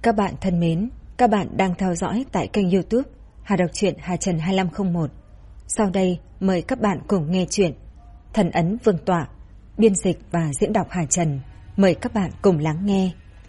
Các bạn thân mến, các bạn đang theo dõi tại kênh YouTube Hà Đọc Truyện Hà Trần 2501. Sau đây mời các bạn cùng nghe chuyện Thần Ấn Vương Tọa, biên dịch và diễn đọc Hà Trần. Mời các bạn cùng lắng nghe.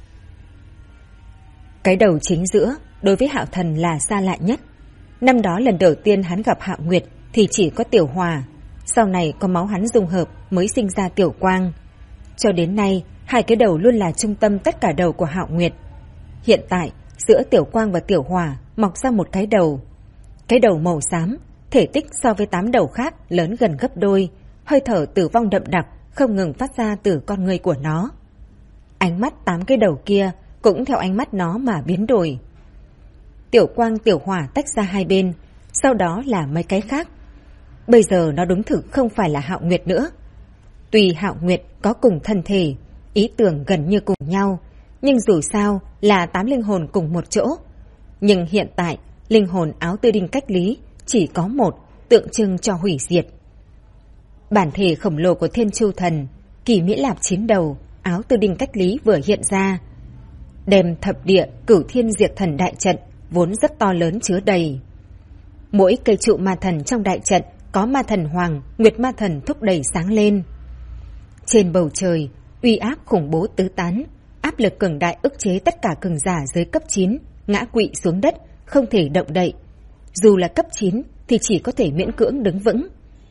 Cái đầu chính giữa đối với Hạo Thần là xa lạ nhất. Năm đó lần đầu tiên hắn gặp Hạo Nguyệt thì chỉ có Tiểu Hòa, sau này có máu hắn dung hợp mới sinh ra Tiểu Quang. Cho đến nay, hai cái đầu luôn là trung tâm tất cả đầu của Hạo Nguyệt. Hiện tại, giữa Tiểu Quang và Tiểu Hòa mọc ra một cái đầu. Cái đầu màu xám, thể tích so với 8 đầu khác lớn gần gấp đôi, hơi thở tử vong đậm đặc không ngừng phát ra từ con người của nó. Ánh mắt 8 cái đầu kia cũng theo ánh mắt nó mà biến đổi. Tiểu Quang, Tiểu Hòa tách ra hai bên, sau đó là mấy cái khác. Bây giờ nó đúng thực không phải là Hạo Nguyệt nữa. Tuy Hạo Nguyệt có cùng thân thể, ý tưởng gần như cùng nhau, nhưng dù sao là 8 linh hồn cùng một chỗ. Nhưng hiện tại, linh hồn áo tư đinh cách lý chỉ có một, tượng trưng cho hủy diệt. Bản thể khổng lồ của Thiên Chu Thần, Kỳ Mỹ Lạp 9 đầu, áo tư đinh cách lý vừa hiện ra. Đem thập địa Cửu Thiên Diệt Thần đại trận vốn rất to lớn chứa đầy. Mỗi cây trụ ma thần trong đại trận có ma thần Hoàng, Nguyệt ma thần thúc đẩy sáng lên. Trên bầu trời, uy áp khủng bố tứ tán, áp lực cường đại ức chế tất cả cường giả dưới cấp 9, ngã quỵ xuống đất, không thể động đậy. Dù là cấp 9 thì chỉ có thể miễn cưỡng đứng vững.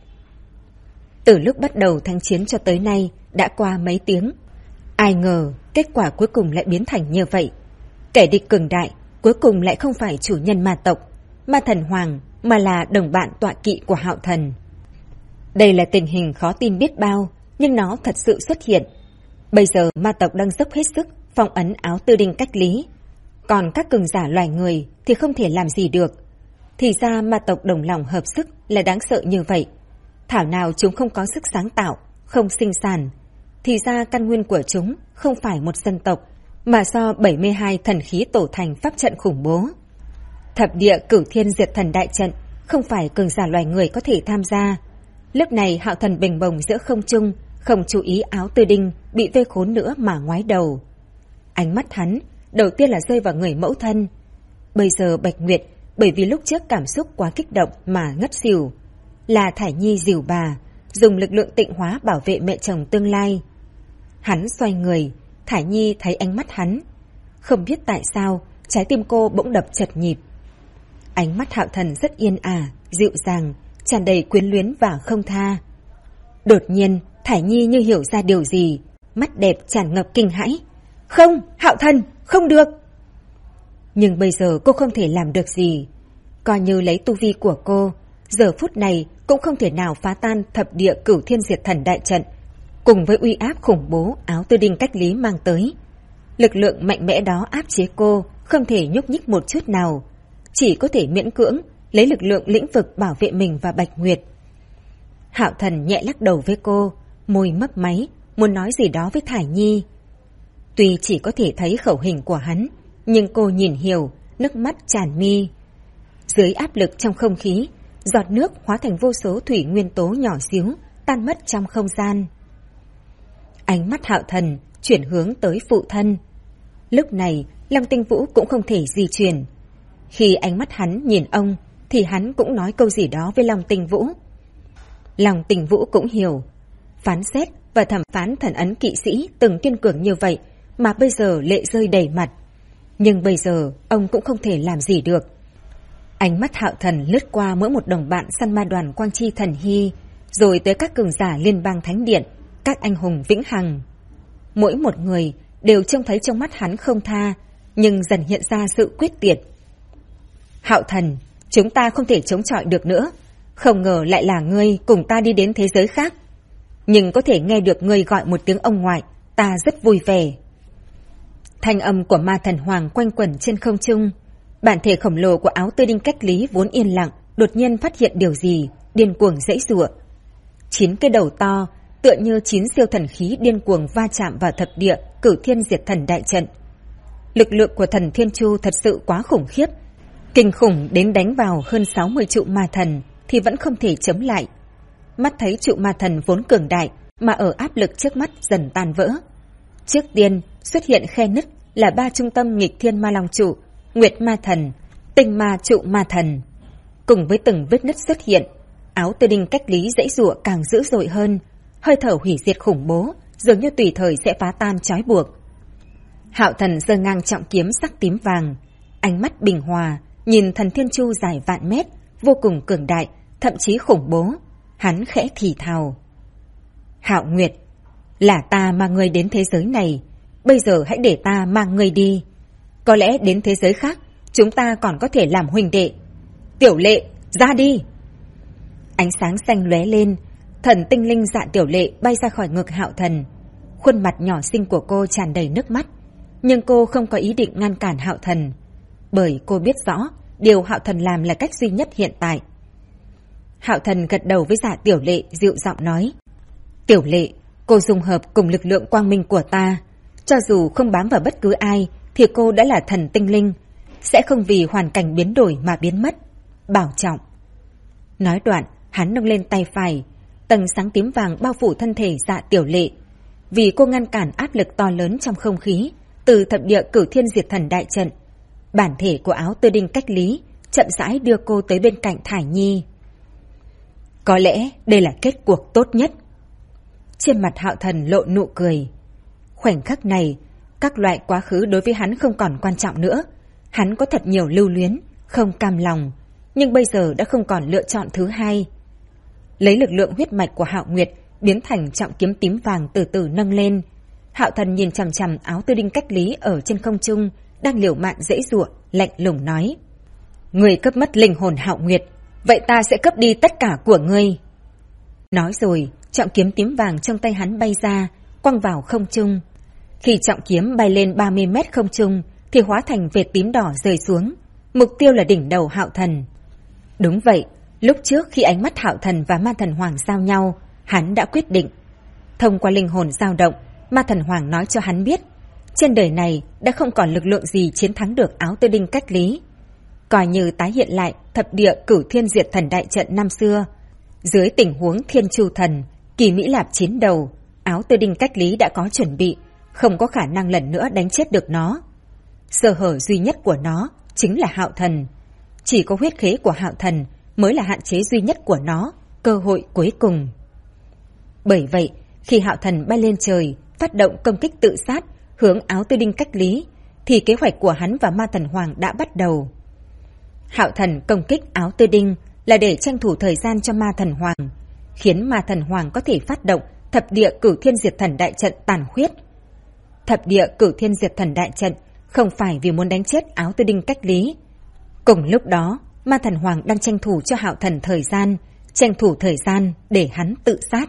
Từ lúc bắt đầu thanh chiến cho tới nay đã qua mấy tiếng. Ai ngờ kết quả cuối cùng lại biến thành như vậy. Kẻ địch cường đại cuối cùng lại không phải chủ nhân ma tộc, ma thần Hoàng, mà là đồng bạn tọa kỵ của Hạo Thần. Đây là tình hình khó tin biết bao, nhưng nó thật sự xuất hiện. Bây giờ ma tộc đang dốc hết sức phong ấn áo tư đinh cách lý, còn các cường giả loài người thì không thể làm gì được. Thì ra ma tộc đồng lòng hợp sức là đáng sợ như vậy. Thảo nào chúng không có sức sáng tạo, không sinh sản. Thì ra căn nguyên của chúng không phải một dân tộc, mà do 72 thần khí tổ thành pháp trận khủng bố. Thập địa Cửu Thiên Diệt Thần đại trận không phải cường giả loài người có thể tham gia. Lúc này Hạo Thần bình bồng giữa không trung, không chú ý áo tư đinh bị vây khốn nữa mà ngoái đầu. Ánh mắt hắn đầu tiên là rơi vào người mẫu thân. Bây giờ Bạch Nguyệt bởi vì lúc trước cảm xúc quá kích động mà ngất xỉu, là Thải Nhi dìu bà dùng lực lượng tịnh hóa bảo vệ mẹ chồng tương lai. Hắn xoay người, Thải Nhi thấy ánh mắt hắn, không biết tại sao trái tim cô bỗng đập chật nhịp. Ánh mắt Hạo Thần rất yên ả, dịu dàng, tràn đầy quyến luyến và không tha. Đột nhiên Thải Nhi như hiểu ra điều gì, mắt đẹp tràn ngập kinh hãi. Không, Hạo Thần, không được. Nhưng bây giờ cô không thể làm được gì. Coi như lấy tu vi của cô, giờ phút này cũng không thể nào phá tan thập địa Cửu Thiên Diệt Thần đại trận, cùng với uy áp khủng bố áo tư đinh cách lý mang tới. Lực lượng mạnh mẽ đó áp chế cô, không thể nhúc nhích một chút nào, chỉ có thể miễn cưỡng lấy lực lượng lĩnh vực bảo vệ mình và Bạch Nguyệt. Hạo Thần nhẹ lắc đầu với cô, môi mấp máy, muốn nói gì đó với Thải Nhi. Tuy chỉ có thể thấy khẩu hình của hắn, nhưng cô nhìn hiểu, nước mắt tràn mi. Dưới áp lực trong không khí, giọt nước hóa thành vô số thủy nguyên tố nhỏ xíu, tan mất trong không gian. Ánh mắt Hạo Thần chuyển hướng tới phụ thân. Lúc này, Long Tinh Vũ cũng không thể di chuyển. Khi ánh mắt hắn nhìn ông, thì hắn cũng nói câu gì đó với Long Tinh Vũ. Long Tinh Vũ cũng hiểu, phán xét và thẩm phán thần ấn kỵ sĩ từng kiên cường như vậy mà bây giờ lệ rơi đầy mặt. Nhưng bây giờ ông cũng không thể làm gì được. Ánh mắt Hạo Thần lướt qua mỗi một đồng bạn săn ma đoàn Quang Chi Thần Hy, rồi tới các cường giả liên bang thánh điện, các anh hùng vĩnh hằng. Mỗi một người đều trông thấy trong mắt hắn không tha, nhưng dần hiện ra sự quyết tuyệt. Hạo Thần, chúng ta không thể chống chọi được nữa. Không ngờ lại là ngươi cùng ta đi đến thế giới khác. Nhưng có thể nghe được ngươi gọi một tiếng ông ngoại, ta rất vui vẻ. Thanh âm của ma thần Hoàng quanh quẩn trên không trung. Bản thể khổng lồ của áo tư đinh cách lý vốn yên lặng, đột nhiên phát hiện điều gì, điên cuồng giãy giụa. 9 cái đầu to, tựa như 9 siêu thần khí điên cuồng va chạm vào thập địa Cửu Thiên Diệt Thần đại trận. Lực lượng của thần Thiên Chu thật sự quá khủng khiếp, kinh khủng đến đánh vào hơn 60 trụ ma thần thì vẫn không thể chống lại. Mắt thấy trụ ma thần vốn cường đại mà ở áp lực trước mắt dần tan vỡ. Trước tiên xuất hiện khe nứt là 3 trung tâm nghịch thiên ma long trụ, nguyệt ma thần, tinh ma trụ ma thần. Cùng với từng vết nứt xuất hiện, áo tơ đinh cách lý giãy giụa càng dữ dội hơn, hơi thở hủy diệt khủng bố, dường như tùy thời sẽ phá tan trói buộc. Hạo Thần giơ ngang trọng kiếm sắc tím vàng, ánh mắt bình hòa, nhìn thần thiên chu dài vạn mét, vô cùng cường đại, thậm chí khủng bố. Hắn khẽ thì thào: Hạo Nguyệt, là ta mang ngươi đến thế giới này, bây giờ hãy để ta mang ngươi đi. Có lẽ đến thế giới khác, chúng ta còn có thể làm huynh đệ. Tiểu Lệ, ra đi! Ánh sáng xanh lóe lên, thần tinh linh Dạ Tiểu Lệ bay ra khỏi ngực Hạo Thần. Khuôn mặt nhỏ xinh của cô tràn đầy nước mắt, nhưng cô không có ý định ngăn cản Hạo Thần, bởi cô biết rõ điều Hạo Thần làm là cách duy nhất hiện tại. Hạo Thần gật đầu với Dạ Tiểu Lệ, dịu giọng nói: Tiểu Lệ, cô dung hợp cùng lực lượng quang minh của ta, cho dù không bám vào bất cứ ai thì cô đã là thần tinh linh, sẽ không vì hoàn cảnh biến đổi mà biến mất. Bảo trọng. Nói đoạn, hắn nâng lên tay phải, tầng sáng tím vàng bao phủ thân thể Dạ Tiểu Lệ. Vì cô ngăn cản áp lực to lớn trong không khí từ thập địa Cửu Thiên Diệt Thần đại trận, bản thể của áo tơ đinh cách lý chậm rãi đưa cô tới bên cạnh Thải Nhi. Có lẽ đây là kết cuộc tốt nhất. Trên mặt Hạo Thần lộ nụ cười. Khoảnh khắc này, các loại quá khứ đối với hắn không còn quan trọng nữa. Hắn có thật nhiều lưu luyến, không cam lòng, nhưng bây giờ đã không còn lựa chọn thứ hai. Lấy lực lượng huyết mạch của Hạo Nguyệt biến thành trọng kiếm tím vàng từ từ nâng lên. Hạo Thần nhìn chằm chằm áo tơ đinh cách lý ở trên không trung đang liều mạng giãy giụa, lạnh lùng nói: Người cướp mất linh hồn Hạo Nguyệt, vậy ta sẽ cướp đi tất cả của ngươi. Nói rồi, trọng kiếm tím vàng trong tay hắn bay ra, quăng vào không trung. Khi trọng kiếm bay lên 30 mét không trung thì hóa thành vệt tím đỏ rơi xuống, mục tiêu là đỉnh đầu Hạo Thần. Đúng vậy, lúc trước khi ánh mắt Hạo Thần và Ma Thần Hoàng giao nhau, hắn đã quyết định. Thông qua linh hồn dao động, Ma Thần Hoàng nói cho hắn biết, trên đời này đã không còn lực lượng gì chiến thắng được áo tơ đinh cách lý. Coi như tái hiện lại thập địa Cửu Thiên Diệt Thần đại trận năm xưa, dưới tình huống Thiên Chu Thần, Kỳ Mỹ Lạp chiến đầu, áo tơ đinh cách lý đã có chuẩn bị, không có khả năng lần nữa đánh chết được nó. Sơ hở duy nhất của nó chính là Hạo Thần. Chỉ có huyết khế của Hạo Thần mới là hạn chế duy nhất của nó, cơ hội cuối cùng. Bởi vậy, khi Hạo Thần bay lên trời, phát động công kích tự sát hướng áo tơ đinh cách lý, thì kế hoạch của hắn và Ma Thần Hoàng đã bắt đầu. Hạo Thần công kích áo tơ đinh là để tranh thủ thời gian cho Ma Thần Hoàng, khiến Ma Thần Hoàng có thể phát động thập địa Cửu Thiên Diệt Thần đại trận tàn khuyết. Thập địa Cửu Thiên Diệt Thần đại trận không phải vì muốn đánh chết áo tơ đinh cách lý. Cùng lúc đó, Ma Thần Hoàng đang tranh thủ cho Hạo Thần thời gian, tranh thủ thời gian để hắn tự sát.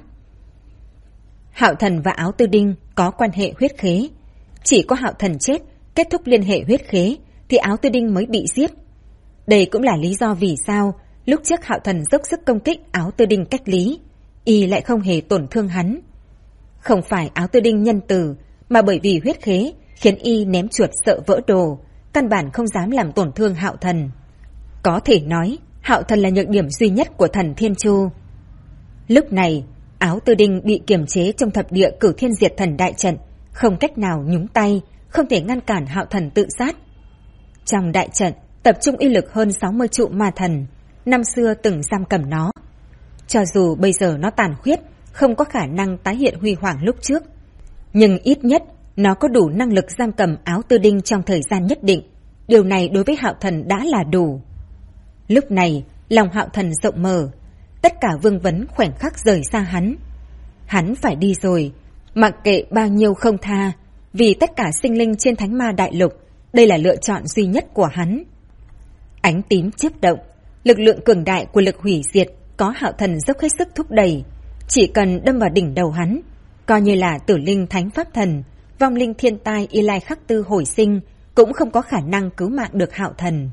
Hạo Thần và áo tơ đinh có quan hệ huyết khế. Chỉ có Hạo Thần chết, kết thúc liên hệ huyết khế, thì áo tơ đinh mới bị giết. Đây cũng là lý do vì sao lúc trước Hạo Thần dốc sức công kích áo tơ đinh cách lý, y lại không hề tổn thương hắn. Không phải áo tơ đinh nhân từ, mà bởi vì huyết khế khiến y ném chuột sợ vỡ đồ, căn bản không dám làm tổn thương Hạo Thần. Có thể nói, Hạo Thần là nhược điểm duy nhất của thần Thiên Chu. Lúc này, áo tơ đinh bị kiềm chế trong thập địa Cửu Thiên Diệt Thần đại trận, không cách nào nhúng tay, không thể ngăn cản Hạo Thần tự sát. Trong đại trận tập trung uy lực hơn 60 trụ ma thần, năm xưa từng giam cầm nó. Cho dù bây giờ nó tàn khuyết, không có khả năng tái hiện huy hoàng lúc trước, nhưng ít nhất nó có đủ năng lực giam cầm áo tơ đinh trong thời gian nhất định. Điều này đối với Hạo Thần đã là đủ. Lúc này, lòng Hạo Thần rộng mở, tất cả vương vấn khoảnh khắc rời xa hắn. Hắn phải đi rồi, mặc kệ bao nhiêu không tha, vì tất cả sinh linh trên Thánh Ma Đại Lục, đây là lựa chọn duy nhất của hắn. Ánh tím chớp động, lực lượng cường đại của lực hủy diệt có Hạo Thần dốc hết sức thúc đẩy, chỉ cần đâm vào đỉnh đầu hắn, coi như là Tử Linh Thánh Pháp Thần, vong linh thiên tai Y Lai Khắc Tư hồi sinh, cũng không có khả năng cứu mạng được Hạo Thần.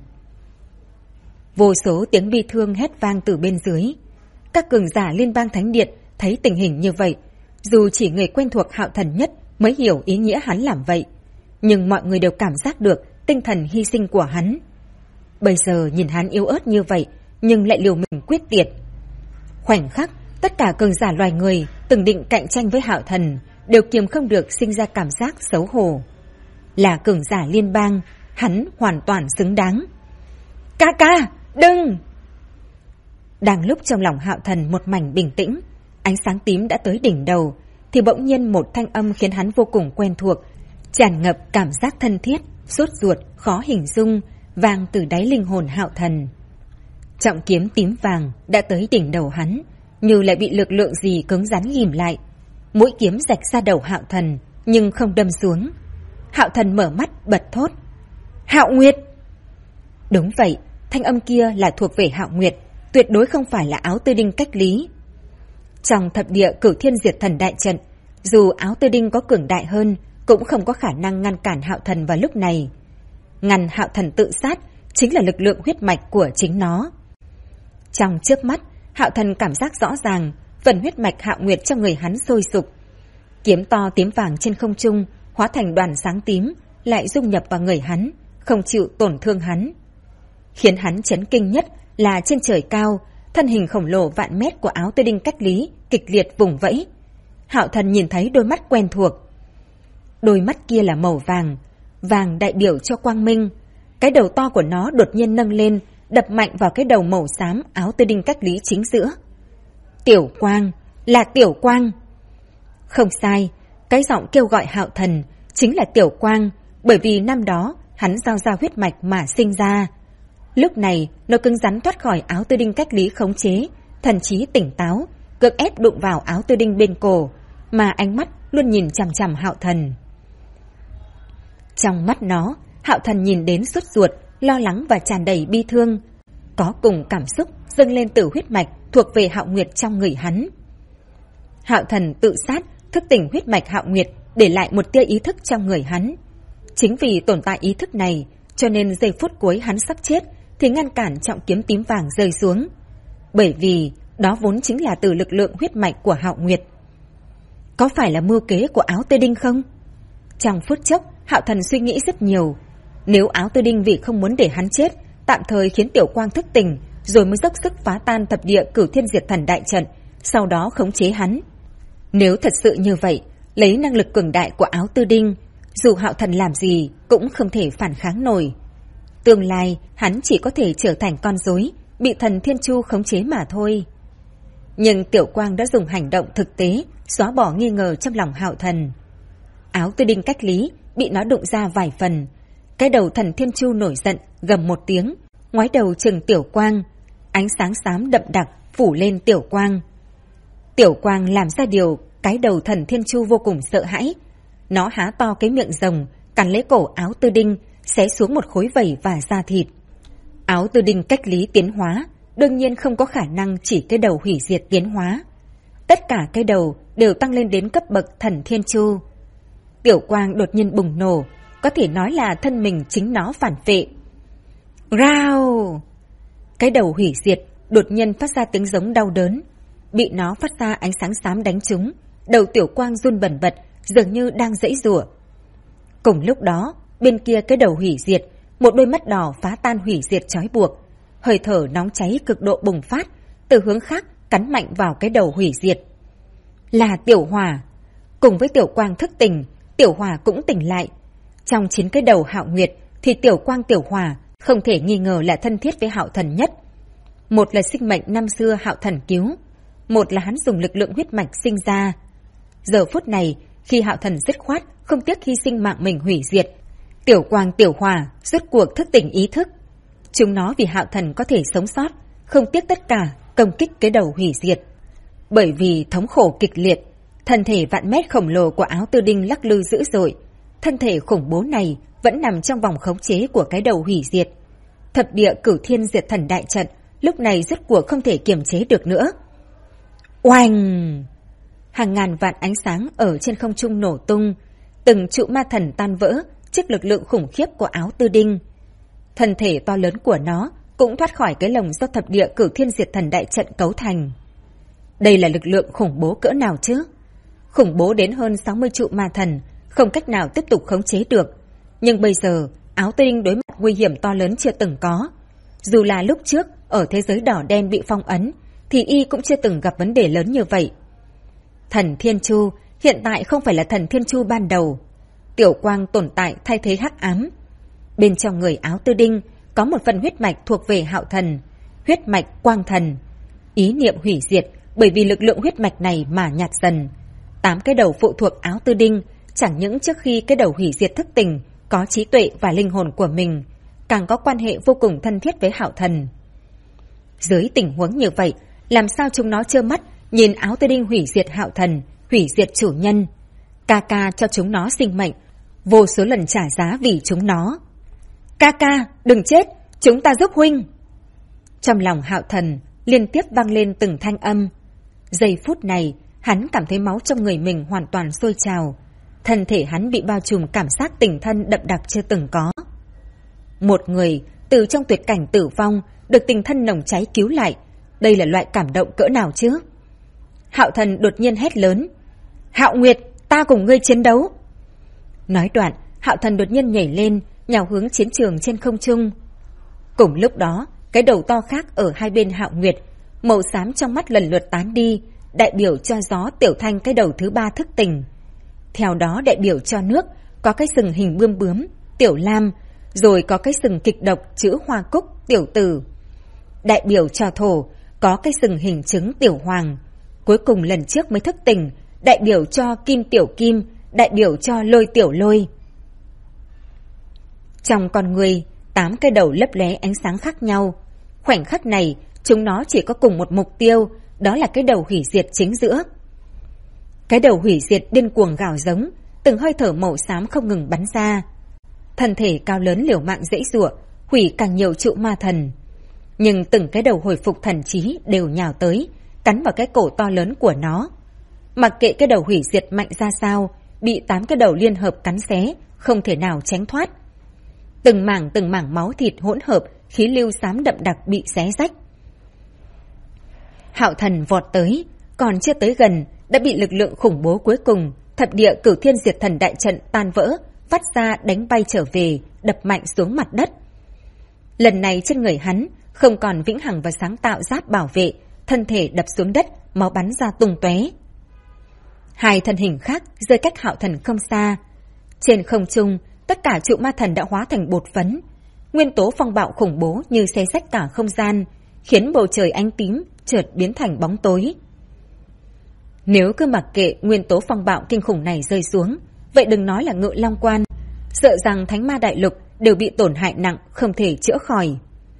Vô số tiếng bi thương hét vang từ bên dưới. Các cường giả Liên bang Thánh Điện thấy tình hình như vậy, dù chỉ người quen thuộc Hạo Thần nhất mới hiểu ý nghĩa hắn làm vậy, nhưng mọi người đều cảm giác được tinh thần hy sinh của hắn. Bây giờ nhìn hắn yếu ớt như vậy, nhưng lại liều mình quyết tiệt. Khoảnh khắc, tất cả cường giả loài người từng định cạnh tranh với Hạo Thần đều kiềm không được sinh ra cảm giác xấu hổ. là cường giả liên bang, hắn hoàn toàn xứng đáng. Ca ca, đừng! Đang lúc trong lòng Hạo Thần một mảnh bình tĩnh, ánh sáng tím đã tới đỉnh đầu, thì bỗng nhiên một thanh âm khiến hắn vô cùng quen thuộc, tràn ngập cảm giác thân thiết, sốt ruột, khó hình dung, vang từ đáy linh hồn Hạo Thần. Trọng kiếm tím vàng đã tới đỉnh đầu hắn, như lại bị lực lượng gì cứng rắn ghìm lại. Mũi kiếm rạch ra đầu Hạo Thần, nhưng không đâm xuống. Hạo Thần mở mắt bật thốt: Hạo Nguyệt! Đúng vậy, thanh âm kia là thuộc về Hạo Nguyệt, tuyệt đối không phải là Áo Tư Đinh cách lý. Trong thập địa Cửu Thiên Diệt Thần đại trận, dù Áo Tư Đinh có cường đại hơn, cũng không có khả năng ngăn cản Hạo Thần vào lúc này. Ngăn Hạo Thần tự sát chính là lực lượng huyết mạch của chính nó. Trong trước mắt, Hạo Thần cảm giác rõ ràng, phần huyết mạch Hạo Nguyệt trong người hắn sôi sục. Kiếm to tím vàng trên không trung hóa thành đoàn sáng tím, lại dung nhập vào người hắn, không chịu tổn thương hắn. Khiến hắn chấn kinh nhất là trên trời cao, thân hình khổng lồ vạn mét của Áo Tư Đinh cách lý kịch liệt vùng vẫy. Hạo Thần nhìn thấy đôi mắt quen thuộc. Đôi mắt kia là màu vàng, vàng đại biểu cho quang minh. Cái đầu to của nó đột nhiên nâng lên, đập mạnh vào cái đầu màu xám Áo Tư Đinh cách lý chính giữa. Tiểu Quang, là Tiểu Quang. Không sai, cái giọng kêu gọi Hạo Thần chính là Tiểu Quang, bởi vì năm đó hắn giao ra huyết mạch mà sinh ra. Lúc này nó cứng rắn thoát khỏi Áo Tư Đinh cách lý khống chế, thần trí tỉnh táo, cưỡng ép đụng vào Áo Tư Đinh bên cổ, mà ánh mắt luôn nhìn chằm chằm Hạo Thần. Trong mắt nó, Hạo Thần nhìn đến sốt ruột, lo lắng và tràn đầy bi thương, có cùng cảm xúc dâng lên từ huyết mạch thuộc về Hạo Nguyệt trong người hắn. Hạo Thần tự sát, thức tỉnh huyết mạch Hạo Nguyệt, để lại một tia ý thức trong người hắn. Chính vì tồn tại ý thức này, cho nên giây phút cuối hắn sắp chết thì ngăn cản trọng kiếm tím vàng rơi xuống. Bởi vì đó vốn chính là từ lực lượng huyết mạch của Hạo Nguyệt. Có phải là mưu kế của Áo Tư Đinh không? Trong phút chốc, Hạo Thần suy nghĩ rất nhiều. Nếu Áo Tư Đinh vì không muốn để hắn chết, tạm thời khiến Tiểu Quang thức tỉnh, rồi mới dốc sức phá tan thập địa Cửu Thiên Diệt Thần đại trận, sau đó khống chế hắn. Nếu thật sự như vậy, lấy năng lực cường đại của Áo Tư Đinh, dù Hạo Thần làm gì cũng không thể phản kháng nổi. Tương lai hắn chỉ có thể trở thành con rối, bị thần Thiên Chu khống chế mà thôi. Nhưng Tiểu Quang đã dùng hành động thực tế xóa bỏ nghi ngờ trong lòng Hạo Thần. Áo Tư Đinh cách lý bị nó đụng ra vài phần. Cái đầu thần Thiên Chu nổi giận, gầm một tiếng, ngoái đầu chừng Tiểu Quang. Ánh sáng xám đậm đặc phủ lên Tiểu Quang. Tiểu Quang làm ra điều cái đầu thần Thiên Chu vô cùng sợ hãi. Nó há to cái miệng rồng, cắn lấy cổ Áo Tư Đinh, xé xuống một khối vảy và da thịt. Áo Tư Đinh cách lý tiến hóa, đương nhiên không có khả năng chỉ cái đầu hủy diệt tiến hóa. Tất cả cái đầu đều tăng lên đến cấp bậc thần Thiên Chu. Tiểu Quang đột nhiên bùng nổ, có thể nói là thân mình chính nó phản vệ. Rao! Cái đầu hủy diệt đột nhiên phát ra tiếng giống đau đớn. Bị nó phát ra ánh sáng xám đánh trúng, đầu Tiểu Quang run bần bật, dường như đang giãy giụa. Cùng lúc đó, bên kia cái đầu hủy diệt, một đôi mắt đỏ phá tan hủy diệt trói buộc, hơi thở nóng cháy cực độ bùng phát, từ hướng khác cắn mạnh vào cái đầu hủy diệt. Là Tiểu Hỏa. Cùng với Tiểu Quang thức tỉnh, Tiểu Hỏa cũng tỉnh lại. Trong 9 cái đầu Hạo Nguyệt thì Tiểu Quang Tiểu Hỏa không thể nghi ngờ là thân thiết với Hạo Thần nhất. Một là sinh mệnh năm xưa Hạo Thần cứu, một là hắn dùng lực lượng huyết mạch sinh ra. Giờ phút này, khi Hạo Thần dứt khoát không tiếc hy sinh mạng mình hủy diệt, Tiểu Quang Tiểu Hỏa rốt cuộc thức tỉnh ý thức. Chúng nó vì Hạo Thần có thể sống sót, không tiếc tất cả công kích cái đầu hủy diệt. Bởi vì thống khổ kịch liệt, thân thể vạn mét khổng lồ của Áo Tư Đinh lắc lư dữ dội. Thân thể khủng bố này vẫn nằm trong vòng khống chế của cái đầu hủy diệt. Thập địa Cửu Thiên Diệt Thần đại trận lúc này rốt cuộc không thể kiềm chế được nữa. Oanh! Hàng ngàn vạn ánh sáng ở trên không trung nổ tung, từng trụ ma thần tan vỡ trước lực lượng khủng khiếp của Áo Tư Đinh. Thân thể to lớn của nó cũng thoát khỏi cái lồng do thập địa Cửu Thiên Diệt Thần đại trận cấu thành. Đây là lực lượng khủng bố cỡ nào chứ? Khủng bố đến hơn 60 trụ ma thần, không cách nào tiếp tục khống chế được. Nhưng bây giờ, Áo Tư Đinh đối mặt nguy hiểm to lớn chưa từng có. Dù là lúc trước, ở thế giới đỏ đen bị phong ấn, thì y cũng chưa từng gặp vấn đề lớn như vậy. Thần Thiên Chu hiện tại không phải là thần Thiên Chu ban đầu. tiểu quang tồn tại thay thế hắc ám. Bên trong người áo tư đinh có một phần huyết mạch thuộc về Hạo Thần, huyết mạch quang thần. Ý niệm hủy diệt bởi vì lực lượng huyết mạch này mà nhạt dần. 8 cái đầu phụ thuộc áo tư đinh, chẳng những trước khi cái đầu hủy diệt thức tỉnh có trí tuệ và linh hồn của mình, càng có quan hệ vô cùng thân thiết với Hạo Thần. Dưới tình huống như vậy, làm sao chúng nó trơ mắt nhìn áo tư đinh hủy diệt Hạo Thần, hủy diệt chủ nhân? Ca ca cho chúng nó sinh mệnh, vô số lần trả giá vì chúng nó. Ca ca, đừng chết, chúng ta giúp huynh. Trong lòng Hạo Thần liên tiếp vang lên từng thanh âm. Giây phút này, hắn cảm thấy máu trong người mình hoàn toàn sôi trào. Thân thể hắn bị bao trùm cảm giác tình thân đậm đặc chưa từng có. Một người từ trong tuyệt cảnh tử vong được tình thân nồng cháy cứu lại, đây là loại cảm động cỡ nào chứ? Hạo Thần đột nhiên hét lớn, Hạo Nguyệt, ta cùng ngươi chiến đấu. Nói đoạn, Hạo Thần đột nhiên nhảy lên, nhào hướng chiến trường trên không trung. Cùng lúc đó, cái đầu to khác ở hai bên Hạo Nguyệt, màu xám trong mắt lần lượt tán đi, đại biểu cho gió Tiểu Thanh cái đầu thứ 3 thức tỉnh. Theo đó đại biểu cho nước, có cái sừng hình bươm bướm, Tiểu Lam, rồi có cái sừng kịch độc chữ Hoa Cúc, Tiểu Tử. Đại biểu cho thổ, có cái sừng hình trứng Tiểu Hoàng. Cuối cùng lần trước mới thức tỉnh, đại biểu cho Kim Tiểu Kim, đại biểu cho Lôi Tiểu Lôi. Trong con người, 8 cái đầu lấp lóe ánh sáng khác nhau. Khoảnh khắc này, chúng nó chỉ có cùng một mục tiêu, đó là cái đầu hủy diệt chính giữa. Cái đầu hủy diệt điên cuồng gào giống, từng hơi thở màu xám không ngừng bắn ra. Thân thể cao lớn liều mạng dãy giụa, hủy càng nhiều trụ ma thần. Nhưng từng cái đầu hồi phục thần trí đều nhào tới, cắn vào cái cổ to lớn của nó. Mặc kệ cái đầu hủy diệt mạnh ra sao, bị 8 cái đầu liên hợp cắn xé, không thể nào tránh thoát. Từng mảng máu thịt hỗn hợp, khí lưu xám đậm đặc bị xé rách. Hạo Thần vọt tới, còn chưa tới gần, đã bị lực lượng khủng bố cuối cùng, thập địa Cửu Thiên Diệt Thần đại trận tan vỡ, phát ra đánh bay trở về, đập mạnh xuống mặt đất. Lần này trên người hắn không còn vĩnh hằng và sáng tạo giáp bảo vệ, thân thể đập xuống đất, máu bắn ra tung tóe. Hai thân hình khác rơi cách Hạo Thần không xa. Trên không trung, tất cả trụ ma thần đã hóa thành bột phấn. Nguyên tố phong bạo khủng bố như xé rách cả không gian, khiến bầu trời ánh tím chợt biến thành bóng tối. Nếu cứ mặc kệ nguyên tố phong bạo kinh khủng này rơi xuống, vậy đừng nói là Ngự Long Quan, sợ rằng Thánh Ma Đại Lục đều bị tổn hại nặng, không thể chữa khỏi.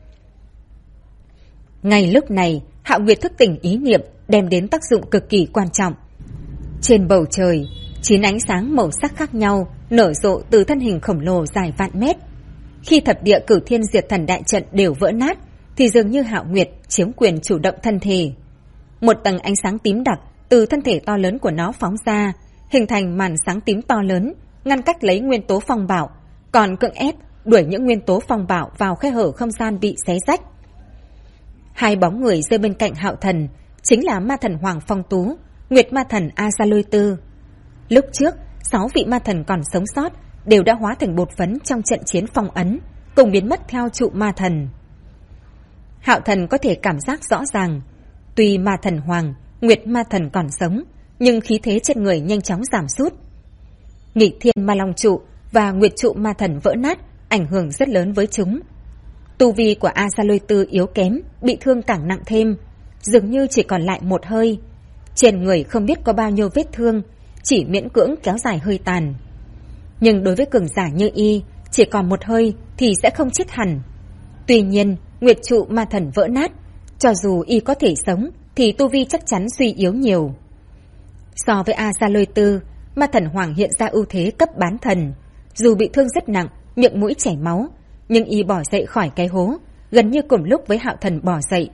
Ngay lúc này, Hạo Nguyệt thức tỉnh ý niệm, đem đến tác dụng cực kỳ quan trọng. Trên bầu trời, 9 ánh sáng màu sắc khác nhau nở rộ từ thân hình khổng lồ dài vạn mét. Khi thập địa Cửu Thiên Diệt Thần đại trận đều vỡ nát, thì dường như Hạo Nguyệt chiếm quyền chủ động thân thể. Một tầng ánh sáng tím đặc từ thân thể to lớn của nó phóng ra, hình thành màn sáng tím to lớn, ngăn cách lấy nguyên tố phong bạo, còn cưỡng ép đuổi những nguyên tố phong bạo vào khe hở không gian bị xé rách. Hai bóng người rơi bên cạnh Hạo Thần chính là ma thần Hoàng Phong Tú, Nguyệt ma thần A Gia Lôi Tư. Lúc trước, 6 vị ma thần còn sống sót đều đã hóa thành bột phấn trong trận chiến phong ấn, cùng biến mất theo trụ ma thần. Hạo Thần có thể cảm giác rõ ràng, tuy ma thần Hoàng, Nguyệt ma thần còn sống, nhưng khí thế trên người nhanh chóng giảm sút. Nghịch Thiên Ma Long trụ và Nguyệt trụ ma thần vỡ nát, ảnh hưởng rất lớn với chúng. Tu vi của A Gia Lôi Tư yếu kém, bị thương càng nặng thêm, dường như chỉ còn lại một hơi. Trên người không biết có bao nhiêu vết thương, chỉ miễn cưỡng kéo dài hơi tàn. Nhưng đối với cường giả như y, chỉ còn một hơi thì sẽ không chết hẳn. Tuy nhiên, Nguyệt trụ ma thần vỡ nát, cho dù y có thể sống thì tu vi chắc chắn suy yếu nhiều. So với A Gia Lôi Tư, ma thần Hoàng hiện ra ưu thế cấp bán thần. Dù bị thương rất nặng, miệng mũi chảy máu, nhưng y bỏ dậy khỏi cái hố, gần như cùng lúc với Hạo Thần bỏ dậy.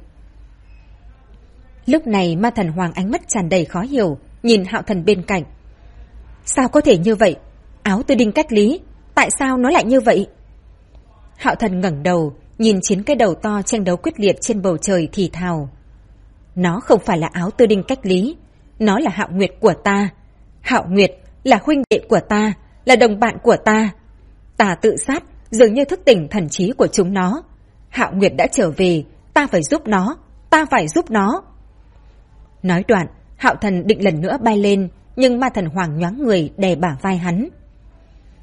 Lúc này ma thần Hoàng ánh mắt tràn đầy khó hiểu, nhìn Hạo Thần bên cạnh. Sao có thể như vậy? Áo Tư Đinh cách lý, tại sao nó lại như vậy? Hạo Thần ngẩng đầu, nhìn 9 cái đầu to tranh đấu quyết liệt trên bầu trời thì thào. Nó không phải là Áo Tư Đinh cách lý, nó là Hạo Nguyệt của ta. Hạo Nguyệt là huynh đệ của ta, là đồng bạn của ta. Ta tự sát, dường như thức tỉnh thần trí của chúng nó. Hạo Nguyệt đã trở về, ta phải giúp nó, ta phải giúp nó. Nói đoạn, Hạo Thần định lần nữa bay lên, nhưng ma thần Hoàng nhoáng người đè bả vai hắn.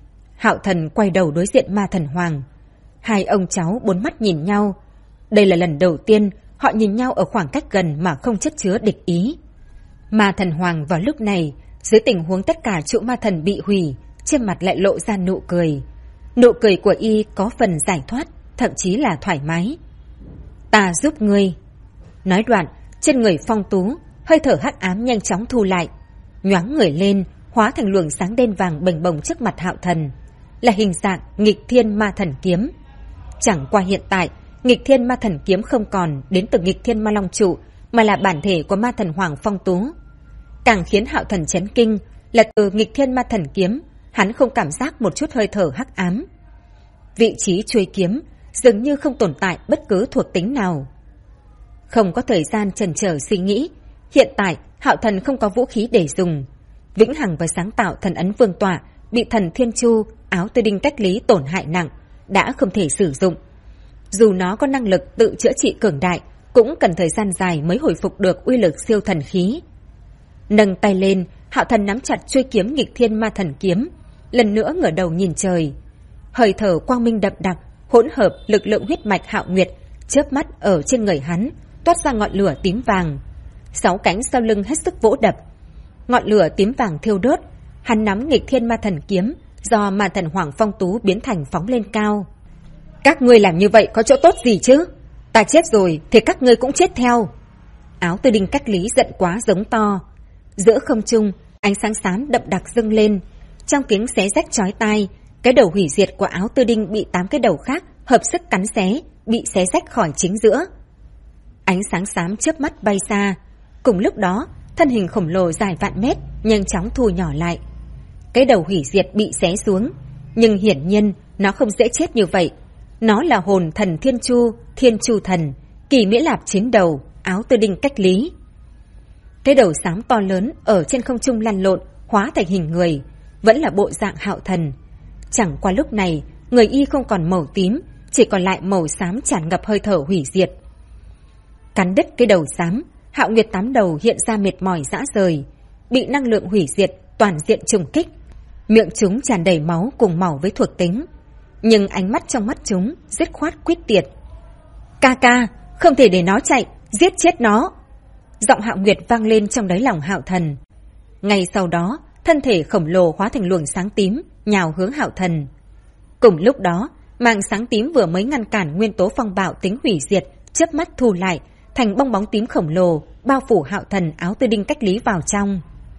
Hạo Thần quay đầu đối diện Ma Thần Hoàng. Hai ông cháu bốn mắt nhìn nhau. Đây là lần đầu tiên họ nhìn nhau ở khoảng cách gần mà không chất chứa địch ý. Ma Thần Hoàng vào lúc này, dưới tình huống tất cả trụ ma thần bị hủy, trên mặt lại lộ ra nụ cười. Nụ cười của y có phần giải thoát, thậm chí là thoải mái. Ta giúp ngươi. Nói đoạn, trên người Phong Tú, hơi thở hắc ám nhanh chóng thu lại, nhoáng người lên, hóa thành luồng sáng đen vàng bềnh bồng trước mặt Hạo Thần, là hình dạng Nghịch Thiên Ma Thần Kiếm. Chẳng qua hiện tại, Nghịch Thiên Ma Thần Kiếm không còn đến từ Nghịch Thiên Ma Long Trụ, mà là bản thể của Ma Thần Hoàng Phong Tú. Càng khiến Hạo Thần chấn kinh là từ Nghịch Thiên Ma Thần Kiếm, hắn không cảm giác một chút hơi thở hắc ám. Vị trí chuôi kiếm dường như không tồn tại bất cứ thuộc tính nào. Không có thời gian chần chờ suy nghĩ, hiện tại Hạo Thần không có vũ khí để dùng. Vĩnh Hằng và sáng tạo thần ấn vương tọa bị thần Thiên Chu, áo tư đinh cách lý tổn hại nặng, đã không thể sử dụng. Dù nó có năng lực tự chữa trị cường đại, cũng cần thời gian dài mới hồi phục được uy lực siêu thần khí. Nâng tay lên, Hạo Thần nắm chặt chuôi kiếm Nghịch Thiên Ma Thần Kiếm, lần nữa ngửa đầu nhìn trời. Hơi thở quang minh đậm đặc, hỗn hợp lực lượng huyết mạch Hạo Nguyệt, chớp mắt ở trên người hắn, toát ra ngọn lửa tím vàng. 6 cánh sau lưng hết sức vỗ đập. Ngọn lửa tím vàng thiêu đốt, hắn nắm Nghịch Thiên Ma Thần Kiếm do Ma Thần Hoàng Phong Tú biến thành phóng lên cao. Các ngươi làm như vậy có chỗ tốt gì chứ? Ta chết rồi thì các ngươi cũng chết theo. Áo tư đinh cách lý giận quá giống to. Giữa không trung, ánh sáng xám đậm đặc dâng lên, trong tiếng xé rách chói tai, cái đầu hủy diệt của áo tư đinh bị 8 cái đầu khác hợp sức cắn xé, bị xé rách khỏi chính giữa. Ánh sáng xám chớp mắt bay xa. Cùng lúc đó, thân hình khổng lồ dài vạn mét nhanh chóng thu nhỏ lại. Cái đầu hủy diệt bị xé xuống, nhưng hiển nhiên nó không dễ chết như vậy. Nó là hồn thần Thiên Chu thần, Kỳ Mỹ Lạp chiến đầu, áo tư đinh cách lý. Cái đầu xám to lớn ở trên không trung lăn lộn, hóa thành hình người, vẫn là bộ dạng Hạo Thần. Chẳng qua lúc này, người y không còn màu tím, chỉ còn lại màu xám tràn ngập hơi thở hủy diệt. Cắn đứt cái đầu xám, Hạo Nguyệt 8 đầu hiện ra mệt mỏi rã rời, bị năng lượng hủy diệt toàn diện trùng kích. Miệng chúng tràn đầy máu cùng màu với thuộc tính, nhưng ánh mắt trong mắt chúng dứt khoát quyết tiệt. Ca ca, không thể để nó chạy, giết chết nó. Giọng Hạo Nguyệt vang lên trong đáy lòng Hạo Thần. Ngay sau đó, thân thể khổng lồ hóa thành luồng sáng tím, nhào hướng Hạo Thần. Cùng lúc đó, màng sáng tím vừa mới ngăn cản nguyên tố phong bạo tính hủy diệt, chớp mắt thu lại, thành bong bóng tím khổng lồ, bao phủ Hạo Thần áo tư đinh cách lý vào trong.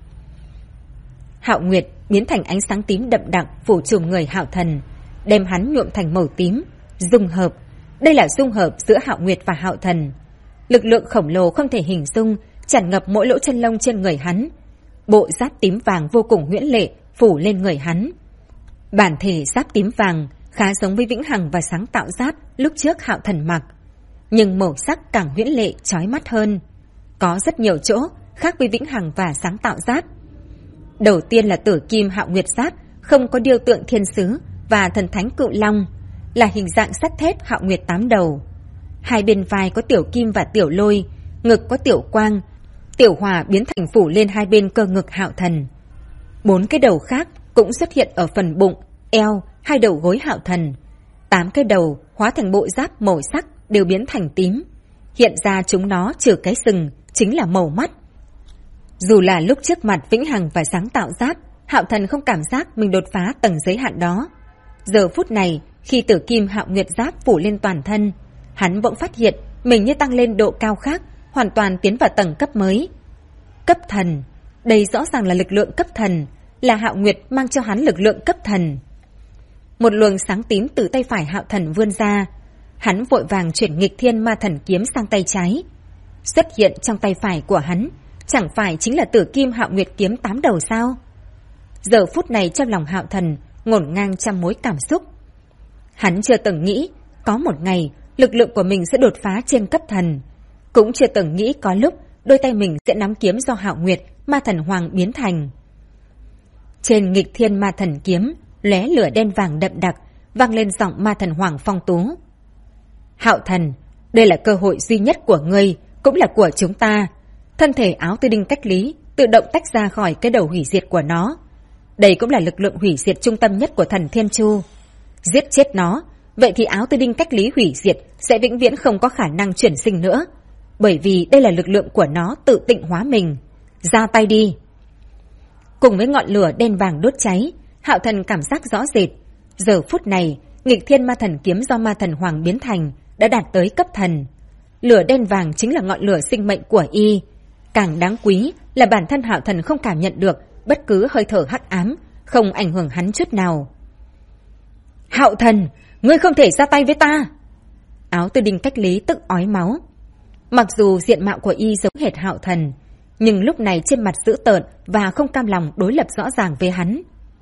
Hạo Nguyệt biến thành ánh sáng tím đậm đặc phủ trùm người Hạo Thần, đem hắn nhuộm thành màu tím, dung hợp. Đây là dung hợp giữa Hạo Nguyệt và Hạo Thần. Lực lượng khổng lồ không thể hình dung, tràn ngập mỗi lỗ chân lông trên người hắn. Bộ giáp tím vàng vô cùng huyễn lệ phủ lên người hắn. Bản thể giáp tím vàng khá giống với Vĩnh Hằng và sáng tạo giáp lúc trước Hạo Thần mặc, nhưng màu sắc càng huyễn lệ chói mắt hơn. Có rất nhiều chỗ khác với Vĩnh Hằng và sáng tạo giáp. Đầu tiên là Tử Kim Hạo Nguyệt giáp không có điêu tượng thiên sứ và thần thánh cự long, là hình dạng sắt thép Hạo Nguyệt 8 đầu. Hai bên vai có tiểu kim và tiểu lôi, ngực có tiểu quang, tiểu hòa biến thành phủ lên hai bên cơ ngực Hạo Thần. 4 cái đầu khác cũng xuất hiện ở phần bụng, eo, hai đầu gối Hạo Thần. 8 cái đầu hóa thành bộ giáp màu sắc đều biến thành tím. Hiện ra chúng nó trừ cái sừng chính là màu mắt. Dù là lúc trước mặt Vĩnh Hằng và sáng tạo giáp, Hạo Thần không cảm giác mình đột phá tầng giới hạn đó. Giờ phút này, khi Tử Kim Hạo Nguyệt giáp phủ lên toàn thân, hắn bỗng phát hiện mình như tăng lên độ cao khác, hoàn toàn tiến vào tầng cấp mới. Cấp thần, đây rõ ràng là lực lượng cấp thần, là Hạo Nguyệt mang cho hắn lực lượng cấp thần. Một luồng sáng tím từ tay phải Hạo Thần vươn ra, hắn vội vàng chuyển Nghịch Thiên Ma Thần Kiếm sang tay trái. Xuất hiện trong tay phải của hắn, chẳng phải chính là Tử Kim Hạo Nguyệt kiếm 8 đầu sao? Giờ phút này trong lòng Hạo Thần ngổn ngang trăm mối cảm xúc. Hắn chưa từng nghĩ có một ngày lực lượng của mình sẽ đột phá trên cấp thần, cũng chưa từng nghĩ có lúc đôi tay mình sẽ nắm kiếm do Hạo Nguyệt Ma Thần Hoàng biến thành. Trên Nghịch Thiên Ma Thần Kiếm lóe lửa đen vàng đậm đặc, vang lên giọng Ma Thần Hoàng Phong Tú. Hạo Thần, đây là cơ hội duy nhất của ngươi, cũng là của chúng ta. Thân thể áo tư đinh cách lý tự động tách ra khỏi cái đầu hủy diệt của nó. Đây cũng là lực lượng hủy diệt trung tâm nhất của thần Thiên Chu. Giết chết nó, vậy thì áo tư đinh cách lý hủy diệt sẽ vĩnh viễn không có khả năng chuyển sinh nữa. Bởi vì đây là lực lượng của nó tự tịnh hóa mình. Ra tay đi. Cùng với ngọn lửa đen vàng đốt cháy, Hạo Thần cảm giác rõ rệt. Giờ phút này, nghịch thiên ma thần kiếm do ma thần hoàng biến thành đã đạt tới cấp thần. Lửa đen vàng chính là ngọn lửa sinh mệnh của y. Càng đáng quý là bản thân Hạo Thần không cảm nhận được bất cứ hơi thở hắc ám, không ảnh hưởng hắn chút nào. Hạo Thần, ngươi không thể ra tay với ta! Áo tư đinh cách lý tức ói máu. Mặc dù diện mạo của y giống hệt Hạo Thần, nhưng lúc này trên mặt dữ tợn và không cam lòng đối lập rõ ràng với hắn.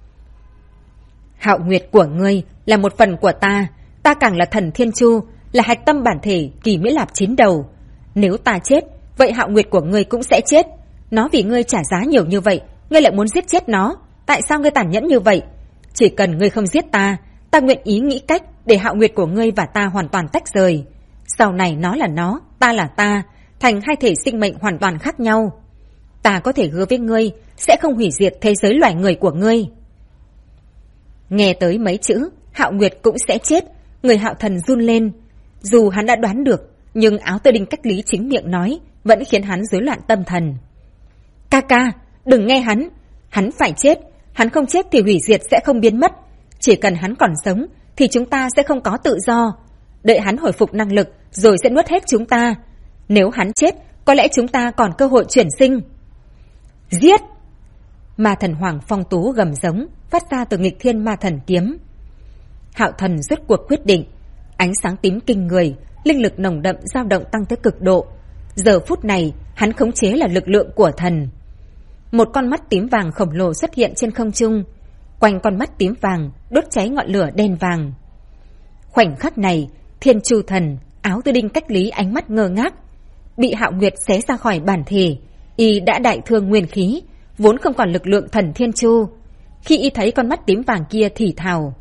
Hạo Nguyệt của ngươi là một phần của ta, ta càng là thần Thiên Chu, là hạch tâm bản thể Kỳ Mỹ Lạp 9 đầu. Nếu ta chết, vậy Hạo Nguyệt của ngươi cũng sẽ chết. Nó vì ngươi trả giá nhiều như vậy, ngươi lại muốn giết chết nó. Tại sao ngươi tàn nhẫn như vậy? Chỉ cần ngươi không giết ta, ta nguyện ý nghĩ cách để Hạo Nguyệt của ngươi và ta hoàn toàn tách rời. Sau này nó là nó, ta là ta, thành hai thể sinh mệnh hoàn toàn khác nhau. Ta có thể hứa với ngươi sẽ không hủy diệt thế giới loài người của ngươi. Nghe tới mấy chữ Hạo Nguyệt cũng sẽ chết, người Hạo Thần run lên. Dù hắn đã đoán được, nhưng áo tơ đinh cách lý chính miệng nói vẫn khiến hắn rối loạn tâm thần. Ca ca, đừng nghe hắn. Hắn phải chết, hắn không chết thì hủy diệt sẽ không biến mất. Chỉ cần hắn còn sống thì chúng ta sẽ không có tự do. Đợi hắn hồi phục năng lực rồi sẽ nuốt hết chúng ta. Nếu hắn chết, có lẽ chúng ta còn cơ hội chuyển sinh. Giết! Ma thần Hoàng Phong Tú gầm giống, phát ra từ nghịch thiên ma thần kiếm. Hạo Thần rốt cuộc quyết định. Ánh sáng tím kinh người, linh lực nồng đậm dao động tăng tới cực độ. Giờ phút này, hắn khống chế là lực lượng của thần. Một con mắt tím vàng khổng lồ xuất hiện trên không trung. Quanh con mắt tím vàng đốt cháy ngọn lửa đen vàng. Khoảnh khắc này, Thiên Chu Thần, áo tư đinh cách lý ánh mắt ngơ ngác. Bị Hạo Nguyệt xé ra khỏi bản thể, y đã đại thương nguyên khí, vốn không còn lực lượng thần Thiên Chu. Khi y thấy con mắt tím vàng kia thì thào.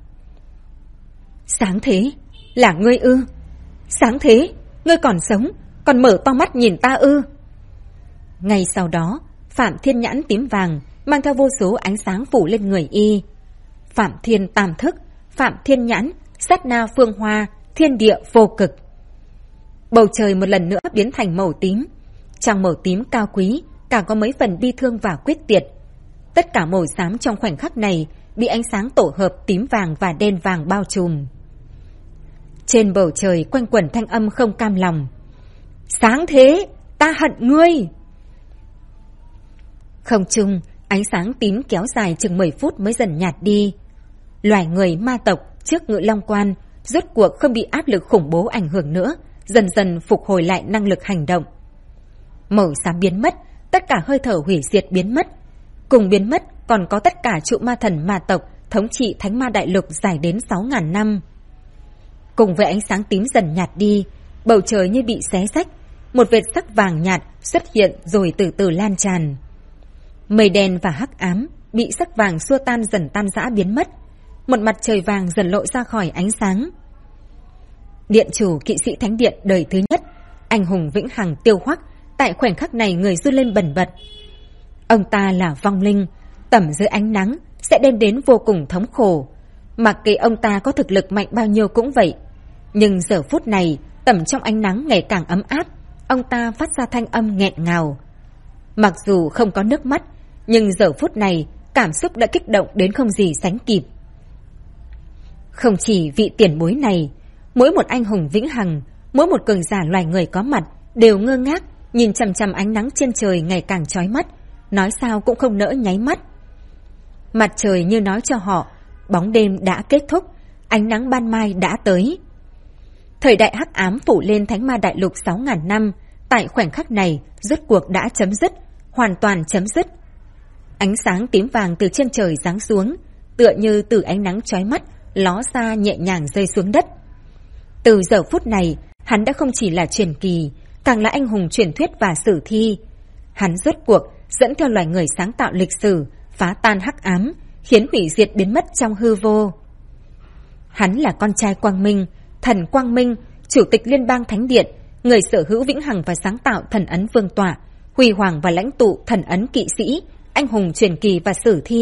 Sáng thế, là ngươi ư? Sáng thế, ngươi còn sống, còn mở to mắt nhìn ta ư? Ngay sau đó, Phạm Thiên Nhãn tím vàng mang theo vô số ánh sáng phủ lên người y. Phạm Thiên Tam Thức, Phạm Thiên Nhãn, Sát Na Phương Hoa, Thiên Địa Vô Cực. Bầu trời một lần nữa biến thành màu tím. Trong màu tím cao quý, càng có mấy phần bi thương và quyết tuyệt. Tất cả màu xám trong khoảnh khắc này bị ánh sáng tổ hợp tím vàng và đen vàng bao trùm. Trên bầu trời quanh quẩn thanh âm không cam lòng. Sáng thế, ta hận ngươi! Không trung, ánh sáng tím kéo dài chừng 10 phút mới dần nhạt đi. Loài người ma tộc trước Ngự Long Quan rốt cuộc không bị áp lực khủng bố ảnh hưởng nữa, dần dần phục hồi lại năng lực hành động. Màu xám biến mất, tất cả hơi thở hủy diệt biến mất. Cùng biến mất còn có tất cả trụ ma thần ma tộc thống trị Thánh Ma Đại Lục dài đến 6.000 năm. Cùng với ánh sáng tím dần nhạt đi, bầu trời như bị xé rách, một vệt sắc vàng nhạt xuất hiện rồi từ từ lan tràn. Mây đen và hắc ám bị sắc vàng xua tan dần tan rã biến mất, một mặt trời vàng dần lộ ra khỏi ánh sáng. Điện chủ kỵ sĩ thánh điện đời thứ nhất, anh hùng vĩnh hằng Tiêu Hoắc, tại khoảnh khắc này người run lên bần bật. Ông ta là vong linh, tẩm dưới ánh nắng sẽ đem đến vô cùng thống khổ. Mặc kệ ông ta có thực lực mạnh bao nhiêu cũng vậy, nhưng giờ phút này tẩm trong ánh nắng ngày càng ấm áp, ông ta phát ra thanh âm nghẹn ngào. Mặc dù không có nước mắt, nhưng giờ phút này cảm xúc đã kích động đến không gì sánh kịp. Không chỉ vị tiền bối này, mỗi một anh hùng vĩnh hằng, mỗi một cường giả loài người có mặt đều ngơ ngác nhìn chằm chằm ánh nắng trên trời ngày càng chói mắt, nói sao cũng không nỡ nháy mắt. Mặt trời như nói cho họ, bóng đêm đã kết thúc, ánh nắng ban mai đã tới. Thời đại hắc ám phủ lên Thánh Ma Đại Lục 6.000 năm, tại khoảnh khắc này rốt cuộc đã chấm dứt, hoàn toàn chấm dứt. Ánh sáng tím vàng từ trên trời giáng xuống, tựa như từ ánh nắng chói mắt ló ra nhẹ nhàng rơi xuống đất. Từ giờ phút này, hắn đã không chỉ là truyền kỳ, càng là anh hùng truyền thuyết và sử thi. Hắn rốt cuộc dẫn theo loài người sáng tạo lịch sử, phá tan hắc ám, khiến hủy diệt biến mất trong hư vô. Hắn là con trai Quang Minh, thần Quang Minh, chủ tịch Liên bang Thánh Điện, người sở hữu vĩnh hằng và sáng tạo thần ấn vương tọa, huy hoàng và lãnh tụ thần ấn kỵ sĩ, anh hùng truyền kỳ và sử thi,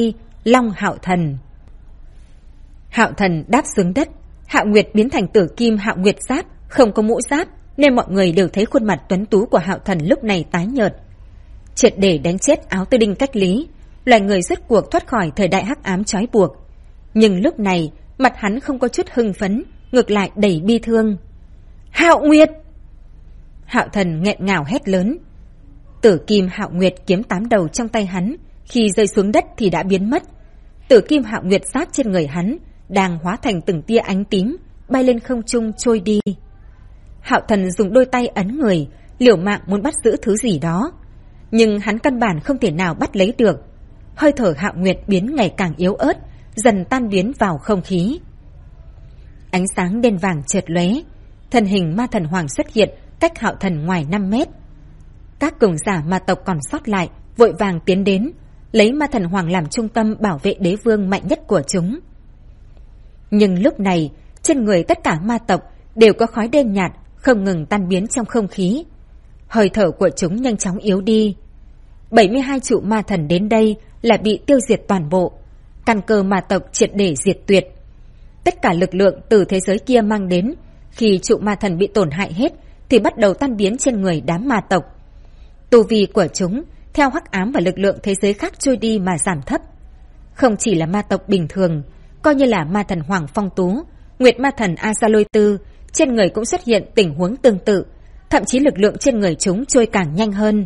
Long Hạo Thần. Hạo Thần đáp xuống đất, Hạo Nguyệt biến thành tử kim Hạo Nguyệt giáp, không có mũ giáp, nên mọi người đều thấy khuôn mặt tuấn tú của Hạo Thần lúc này tái nhợt. Triệt để đánh chết Áo Tư Đinh cách lý, loài người rốt cuộc thoát khỏi thời đại hắc ám trói buộc. Nhưng lúc này, mặt hắn không có chút hưng phấn, ngược lại đầy bi thương. Hạo Nguyệt! Hạo Thần nghẹn ngào hét lớn. Tử kim Hạo Nguyệt kiếm 8 đầu trong tay hắn, khi rơi xuống đất thì đã biến mất. Tử kim Hạo Nguyệt giáp trên người hắn đang hóa thành từng tia ánh tím, bay lên không trung trôi đi. Hạo Thần dùng đôi tay ấn người, liều mạng muốn bắt giữ thứ gì đó, nhưng hắn căn bản không thể nào bắt lấy được. Hơi thở Hạo Nguyệt biến ngày càng yếu ớt, dần tan biến vào không khí. Ánh sáng đen vàng chợt lóe, thân hình ma thần hoàng xuất hiện cách Hạo Thần ngoài 5 mét. Các cường giả ma tộc còn sót lại vội vàng tiến đến, lấy ma thần hoàng làm trung tâm bảo vệ đế vương mạnh nhất của chúng. Nhưng lúc này, trên người tất cả ma tộc đều có khói đen nhạt không ngừng tan biến trong không khí. Hơi thở của chúng nhanh chóng yếu đi. 72 trụ ma thần đến đây là bị tiêu diệt toàn bộ, căn cơ ma tộc triệt để diệt tuyệt. Tất cả lực lượng từ thế giới kia mang đến, khi trụ ma thần bị tổn hại hết thì bắt đầu tan biến trên người đám ma tộc. Tu vi của chúng theo hắc ám và lực lượng thế giới khác trôi đi mà giảm thấp. Không chỉ là ma tộc bình thường, coi như là ma thần Hoàng Phong Tú, Nguyệt ma thần A Sa Lôi Tư, trên người cũng xuất hiện tình huống tương tự, thậm chí lực lượng trên người chúng trôi càng nhanh hơn.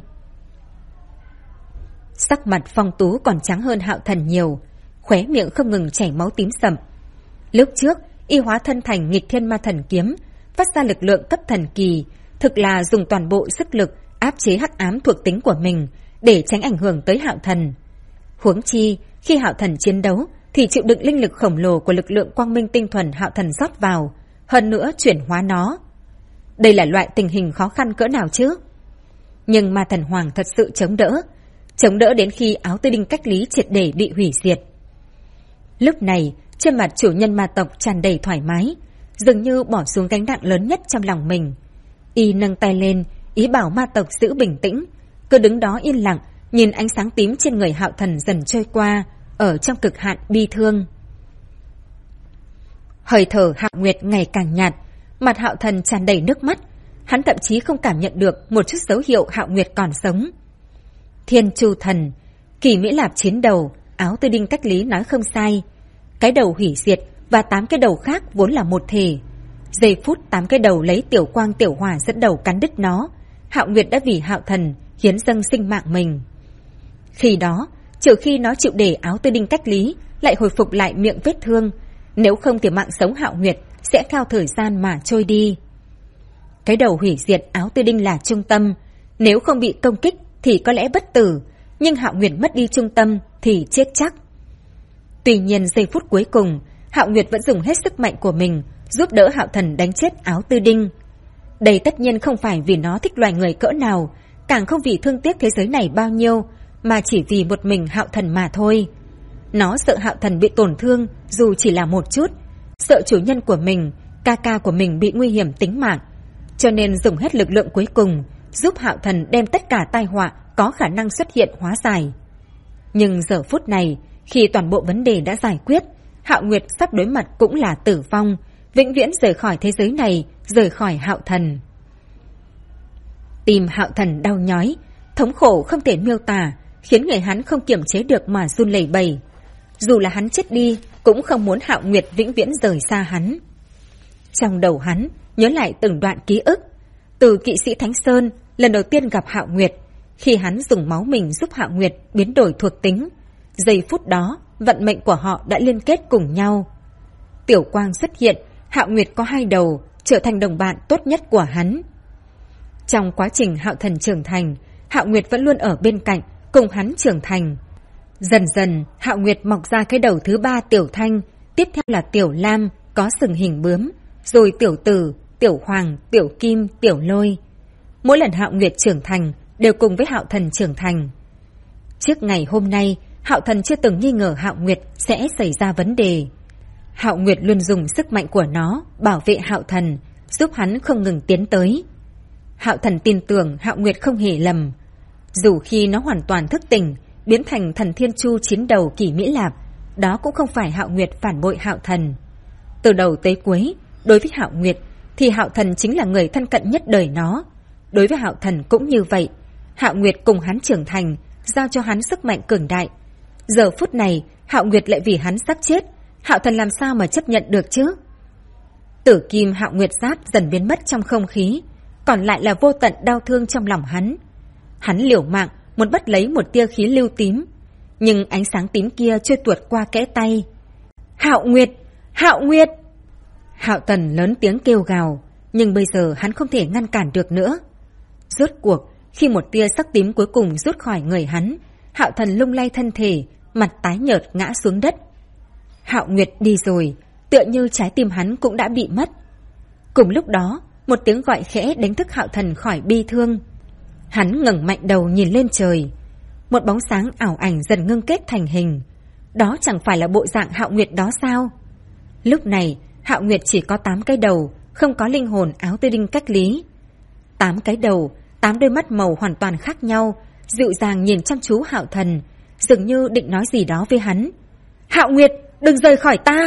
Sắc mặt Phong Tú còn trắng hơn Hạo Thần nhiều, khóe miệng không ngừng chảy máu tím sậm. Lúc trước, y hóa thân thành nghịch thiên ma thần kiếm, phát ra lực lượng cấp thần kỳ, thực là dùng toàn bộ sức lực áp chế hắc ám thuộc tính của mình để tránh ảnh hưởng tới Hạo Thần. Huống chi, khi Hạo Thần chiến đấu thì chịu đựng linh lực khổng lồ của lực lượng quang minh tinh thuần Hạo Thần rót vào, hơn nữa chuyển hóa nó. Đây là loại tình hình khó khăn cỡ nào chứ? Nhưng ma thần Hoàng thật sự chống đỡ đến khi Áo Tư Đinh cách lý triệt để bị hủy diệt. Lúc này, trên mặt chủ nhân ma tộc tràn đầy thoải mái, dường như bỏ xuống gánh nặng lớn nhất trong lòng mình. Y nâng tay lên, ý bảo ma tộc giữ bình tĩnh, cứ đứng đó yên lặng, nhìn ánh sáng tím trên người Hạo Thần dần trôi qua, ở trong cực hạn bi thương. Hơi thở Hạo Nguyệt ngày càng nhạt, mặt Hạo Thần tràn đầy nước mắt, hắn thậm chí không cảm nhận được một chút dấu hiệu Hạo Nguyệt còn sống. Thiên Chu Thần, Kỳ Mỹ Lạp chiến đầu, Áo Tư Đinh cách lý nói không sai. Cái đầu hủy diệt và 8 cái đầu khác vốn là một thể. Giây phút 8 cái đầu lấy tiểu quang tiểu hỏa dẫn đầu cắn đứt nó, Hạo Nguyệt đã vì Hạo Thần hiến dâng sinh mạng mình. Khi đó, trừ khi nó chịu để Áo Tư Đinh cách lý lại hồi phục lại miệng vết thương, nếu không thì mạng sống Hạo Nguyệt sẽ theo thời gian mà trôi đi. Cái đầu hủy diệt Áo Tư Đinh là trung tâm, nếu không bị công kích thì có lẽ bất tử, nhưng Hạo Nguyệt mất đi trung tâm thì chết chắc. Tuy nhiên giây phút cuối cùng, Hạo Nguyệt vẫn dùng hết sức mạnh của mình giúp đỡ Hạo Thần đánh chết Áo Tư Đinh. Đây tất nhiên không phải vì nó thích loài người cỡ nào, càng không vì thương tiếc thế giới này bao nhiêu, mà chỉ vì một mình Hạo Thần mà thôi. Nó sợ Hạo Thần bị tổn thương dù chỉ là một chút, sợ chủ nhân của mình, ca ca của mình bị nguy hiểm tính mạng, cho nên dùng hết lực lượng cuối cùng giúp Hạo Thần đem tất cả tai họa có khả năng xuất hiện hóa giải. Nhưng giờ phút này, khi toàn bộ vấn đề đã giải quyết, Hạo Nguyệt sắp đối mặt cũng là tử vong, vĩnh viễn rời khỏi thế giới này, rời khỏi Hạo Thần. Tim Hạo Thần đau nhói, thống khổ không thể miêu tả, khiến người hắn không kiềm chế được mà run lẩy bẩy. Dù là hắn chết đi, cũng không muốn Hạo Nguyệt vĩnh viễn rời xa hắn. Trong đầu hắn nhớ lại từng đoạn ký ức, từ kỵ sĩ Thánh Sơn lần đầu tiên gặp Hạo Nguyệt, khi hắn dùng máu mình giúp Hạo Nguyệt biến đổi thuộc tính. Giây phút đó, vận mệnh của họ đã liên kết cùng nhau. Tiểu quang xuất hiện, Hạo Nguyệt có 2 đầu, trở thành đồng bạn tốt nhất của hắn. Trong quá trình Hạo Thần trưởng thành, Hạo Nguyệt vẫn luôn ở bên cạnh, cùng hắn trưởng thành. Dần dần, Hạo Nguyệt mọc ra cái đầu thứ 3 Tiểu Thanh, tiếp theo là Tiểu Lam, có sừng hình bướm, rồi Tiểu Tử, Tiểu Hoàng, Tiểu Kim, Tiểu Lôi. Mỗi lần Hạo Nguyệt trưởng thành, đều cùng với Hạo Thần trưởng thành. Trước ngày hôm nay, Hạo Thần chưa từng nghi ngờ Hạo Nguyệt sẽ xảy ra vấn đề. Hạo Nguyệt luôn dùng sức mạnh của nó bảo vệ Hạo Thần, giúp hắn không ngừng tiến tới. Hạo Thần tin tưởng Hạo Nguyệt không hề lầm. Dù khi nó hoàn toàn thức tỉnh, biến thành thần Thiên Chu chiến đầu Kỳ Mỹ Lạp, đó cũng không phải Hạo Nguyệt phản bội Hạo Thần. Từ đầu tới cuối, đối với Hạo Nguyệt thì Hạo Thần chính là người thân cận nhất đời nó. Đối với Hạo Thần cũng như vậy. Hạo Nguyệt cùng hắn trưởng thành, giao cho hắn sức mạnh cường đại. Giờ phút này, Hạo Nguyệt lại vì hắn sắp chết, Hạo Thần làm sao mà chấp nhận được chứ? Tử kim Hạo Nguyệt giáp dần biến mất trong không khí, còn lại là vô tận đau thương trong lòng hắn. Hắn liều mạng muốn bắt lấy một tia khí lưu tím, nhưng ánh sáng tím kia trôi tuột qua kẽ tay. Hạo Nguyệt! Hạo Nguyệt! Hạo Thần lớn tiếng kêu gào, nhưng bây giờ hắn không thể ngăn cản được nữa. Rốt cuộc, khi một tia sắc tím cuối cùng rút khỏi người hắn, Hạo Thần lung lay thân thể, mặt tái nhợt ngã xuống đất. Hạo Nguyệt đi rồi, tựa như trái tim hắn cũng đã bị mất. Cùng lúc đó, một tiếng gọi khẽ đánh thức Hạo Thần khỏi bi thương. Hắn ngẩng mạnh đầu nhìn lên trời. Một bóng sáng ảo ảnh dần ngưng kết thành hình. Đó chẳng phải là bộ dạng Hạo Nguyệt đó sao? Lúc này, Hạo Nguyệt chỉ có 8 cái đầu, không có linh hồn áo tơ đinh cách lý. 8 cái đầu, 8 đôi mắt màu hoàn toàn khác nhau, dịu dàng nhìn chăm chú Hạo Thần, dường như định nói gì đó với hắn. Hạo Nguyệt, đừng rời khỏi ta!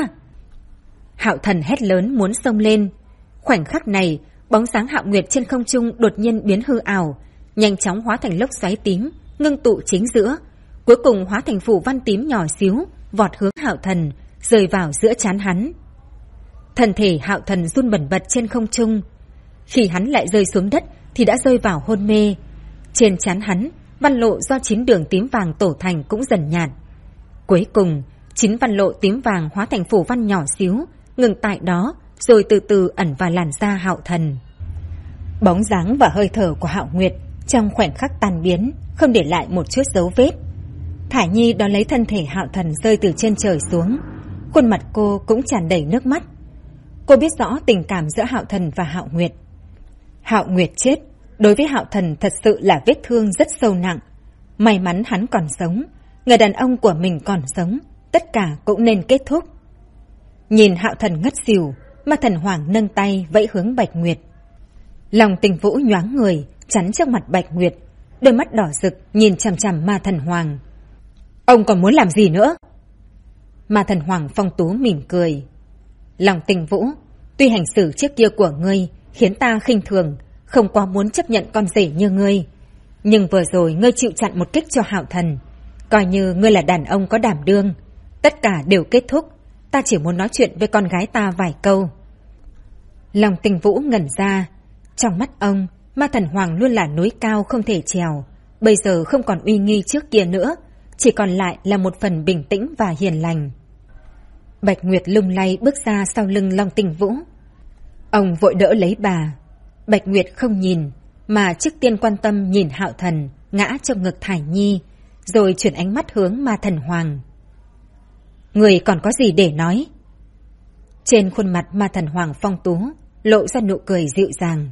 Hạo Thần hét lớn muốn xông lên. Khoảnh khắc này, bóng sáng Hạo Nguyệt trên không trung đột nhiên biến hư ảo, nhanh chóng hóa thành lốc xoáy tím, ngưng tụ chính giữa, cuối cùng hóa thành phủ văn tím nhỏ xíu, vọt hướng Hạo Thần, rơi vào giữa trán hắn. Thân thể Hạo Thần run bần bật trên không trung. Khi hắn lại rơi xuống đất thì đã rơi vào hôn mê. Trên trán hắn, văn lộ do 9 đường tím vàng tổ thành cũng dần nhạt. Cuối cùng, 9 văn lộ tím vàng hóa thành phủ văn nhỏ xíu, ngừng tại đó, rồi từ từ ẩn vào làn da Hạo Thần. Bóng dáng và hơi thở của Hạo Nguyệt trong khoảnh khắc tan biến, không để lại một chút dấu vết. Thải Nhi đón lấy thân thể Hạo Thần rơi từ trên trời xuống, khuôn mặt cô cũng tràn đầy nước mắt. Cô biết rõ tình cảm giữa Hạo Thần và Hạo Nguyệt. Hạo Nguyệt chết, đối với Hạo Thần thật sự là vết thương rất sâu nặng. May mắn hắn còn sống, người đàn ông của mình còn sống, tất cả cũng nên kết thúc. Nhìn Hạo Thần ngất xỉu, Ma Thần Hoàng nâng tay vẫy hướng Bạch Nguyệt. Lòng Tình Vũ nhoáng người, chắn trước mặt Bạch Nguyệt, đôi mắt đỏ rực nhìn chằm chằm Ma Thần Hoàng. Ông còn muốn làm gì nữa? Ma Thần Hoàng phong tú mỉm cười. Lòng Tình Vũ, tuy hành xử trước kia của ngươi khiến ta khinh thường, không quá muốn chấp nhận con rể như ngươi, nhưng vừa rồi ngươi chịu chặn một kích cho Hạo Thần, coi như ngươi là đàn ông có đảm đương. Tất cả đều kết thúc, ta chỉ muốn nói chuyện với con gái ta vài câu. Lòng Tình Vũ ngẩn ra. Trong mắt ông, Ma Thần Hoàng luôn là núi cao không thể trèo, bây giờ không còn uy nghi trước kia nữa, chỉ còn lại là một phần bình tĩnh và hiền lành. Bạch Nguyệt lung lay bước ra sau lưng Long Tình Vũ. Ông vội đỡ lấy bà. Bạch Nguyệt không nhìn, mà trước tiên quan tâm nhìn Hạo Thần ngã trong ngực Thải Nhi, rồi chuyển ánh mắt hướng Ma Thần Hoàng. Người còn có gì để nói? Trên khuôn mặt Ma Thần Hoàng phong tú lộ ra nụ cười dịu dàng.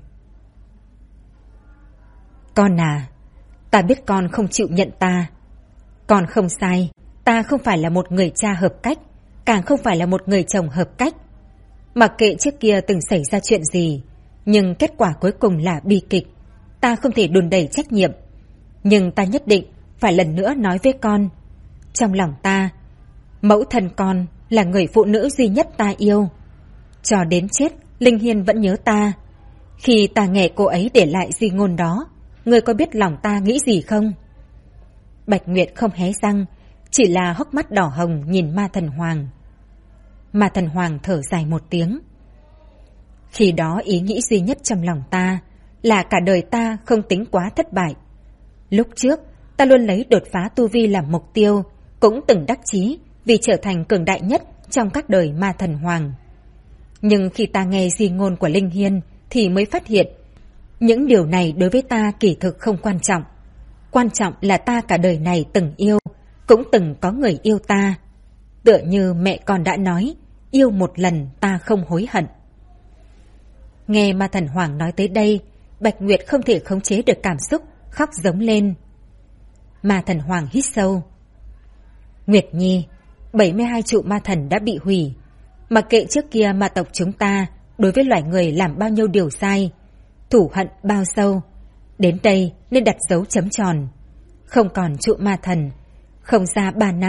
Con à, ta biết con không chịu nhận ta. Con không sai, ta không phải là một người cha hợp cách, càng không phải là một người chồng hợp cách. Mặc kệ trước kia từng xảy ra chuyện gì, nhưng kết quả cuối cùng là bi kịch. Ta không thể đùn đẩy trách nhiệm, nhưng ta nhất định phải lần nữa nói với con. Trong lòng ta, mẫu thân con là người phụ nữ duy nhất ta yêu. Cho đến chết, Linh Hiên vẫn nhớ ta. Khi ta nghe cô ấy để lại di ngôn đó, ngươi có biết lòng ta nghĩ gì không? Bạch Nguyệt không hé răng, chỉ là hốc mắt đỏ hồng nhìn Ma Thần Hoàng. Ma Thần Hoàng thở dài một tiếng. Khi đó ý nghĩ duy nhất trong lòng ta là cả đời ta không tính quá thất bại. Lúc trước, ta luôn lấy đột phá tu vi làm mục tiêu, cũng từng đắc chí vì trở thành cường đại nhất trong các đời Ma Thần Hoàng. Nhưng khi ta nghe di ngôn của Linh Hiên thì mới phát hiện những điều này đối với ta kỳ thực không quan trọng. Quan trọng là ta cả đời này từng yêu, cũng từng có người yêu ta. Tựa như mẹ con đã nói, yêu một lần ta không hối hận. Nghe Ma Thần Hoàng nói tới đây, Bạch Nguyệt không thể khống chế được cảm xúc, khóc giống lên. Ma Thần Hoàng hít sâu. Nguyệt Nhi, 72 trụ ma thần đã bị hủy. Mặc kệ trước kia ma tộc chúng ta đối với loài người làm bao nhiêu điều sai, thù hận bao sâu, đến đây nên đặt dấu chấm tròn. Không còn trụ ma thần, không ra 3 năm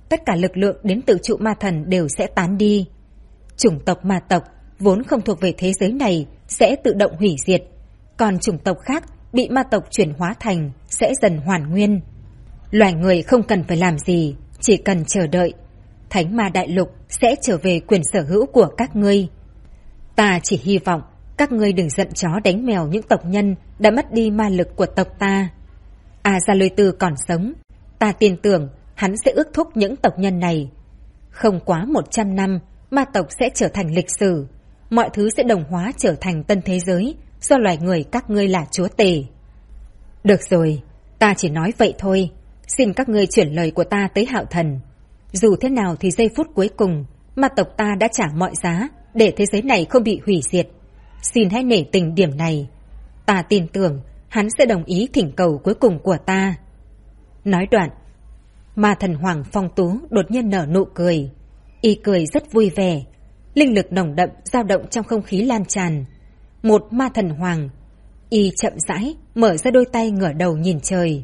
tất cả lực lượng đến từ trụ ma thần đều sẽ tán đi. Chủng tộc ma tộc vốn không thuộc về thế giới này sẽ tự động hủy diệt, còn chủng tộc khác bị ma tộc chuyển hóa thành sẽ dần hoàn nguyên. Loài người không cần phải làm gì, chỉ cần chờ đợi. Thánh ma đại lục sẽ trở về quyền sở hữu của các ngươi. Ta chỉ hy vọng các ngươi đừng giận chó đánh mèo những tộc nhân đã mất đi ma lực của tộc ta. Gia Lôi Tư còn sống, ta tin tưởng hắn sẽ ước thúc những tộc nhân này. Không quá 100 năm, ma tộc sẽ trở thành lịch sử. Mọi thứ sẽ đồng hóa trở thành tân thế giới, do loài người các ngươi là chúa tể. Được rồi, ta chỉ nói vậy thôi. Xin các ngươi chuyển lời của ta tới Hạo Thần. Dù thế nào thì giây phút cuối cùng, ma tộc ta đã trả mọi giá để thế giới này không bị hủy diệt. Xin hãy nể tình điểm này. Ta tin tưởng hắn sẽ đồng ý thỉnh cầu cuối cùng của ta. Nói đoạn, ma thần Hoàng Phong Tú đột nhiên nở nụ cười. Y cười rất vui vẻ. Linh lực nồng đậm dao động trong không khí lan tràn. Một ma thần hoàng. Y chậm rãi mở ra đôi tay ngửa đầu nhìn trời.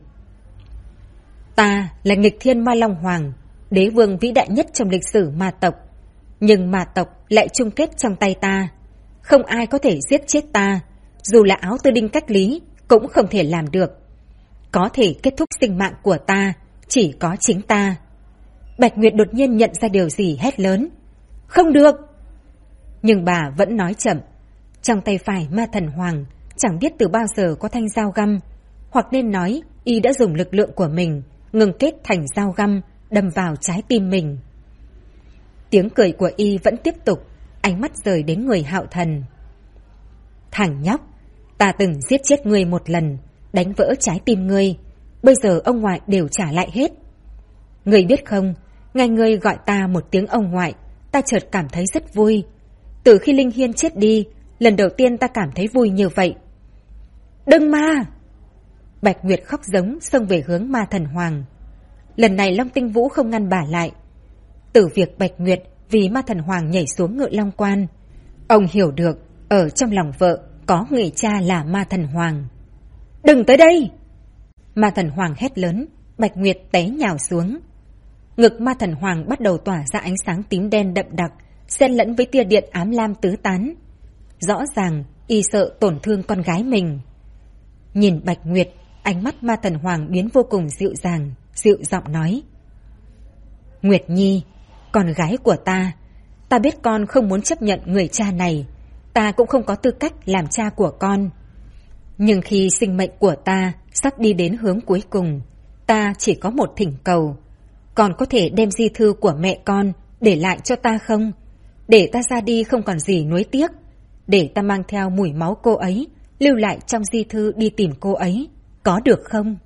Ta là nghịch thiên ma long hoàng, đế vương vĩ đại nhất trong lịch sử ma tộc. Nhưng ma tộc lại chung kết trong tay ta. Không ai có thể giết chết ta. Dù là áo tư đinh cách lý cũng không thể làm được. Có thể kết thúc sinh mạng của ta chỉ có chính ta. Bạch Nguyệt đột nhiên nhận ra điều gì hét lớn. Không được! Nhưng bà vẫn nói chậm. Trong tay phải ma thần hoàng chẳng biết từ bao giờ có thanh dao găm. Hoặc nên nói y đã dùng lực lượng của mình ngừng kết thành dao găm đâm vào trái tim mình. Tiếng cười của y vẫn tiếp tục, ánh mắt rời đến người Hạo Thần. Thằng nhóc, ta từng giết chết ngươi một lần, đánh vỡ trái tim ngươi. Bây giờ ông ngoại đều trả lại hết. Ngươi biết không, ngày ngươi gọi ta một tiếng ông ngoại, ta chợt cảm thấy rất vui. Từ khi Linh Hiên chết đi, lần đầu tiên ta cảm thấy vui như vậy. Đừng ma! Bạch Nguyệt khóc giống xông về hướng ma thần hoàng. Lần này Long Tinh Vũ không ngăn bà lại. Từ việc Bạch Nguyệt vì ma thần hoàng nhảy xuống ngự long quan, ông hiểu được ở trong lòng vợ có người cha là ma thần hoàng. Đừng tới đây! Ma thần hoàng hét lớn, Bạch Nguyệt té nhào xuống. Ngực ma thần hoàng bắt đầu tỏa ra ánh sáng tím đen đậm đặc, xen lẫn với tia điện ám lam tứ tán. Rõ ràng y sợ tổn thương con gái mình. Nhìn Bạch Nguyệt, ánh mắt ma thần hoàng biến vô cùng dịu dàng, dịu giọng nói. Nguyệt Nhi, con gái của ta biết con không muốn chấp nhận người cha này, ta cũng không có tư cách làm cha của con. Nhưng khi sinh mệnh của ta sắp đi đến hướng cuối cùng, ta chỉ có một thỉnh cầu. Con có thể đem di thư của mẹ con để lại cho ta không? Để ta ra đi không còn gì nuối tiếc. Để ta mang theo mùi máu cô ấy, lưu lại trong di thư đi tìm cô ấy. Có được không?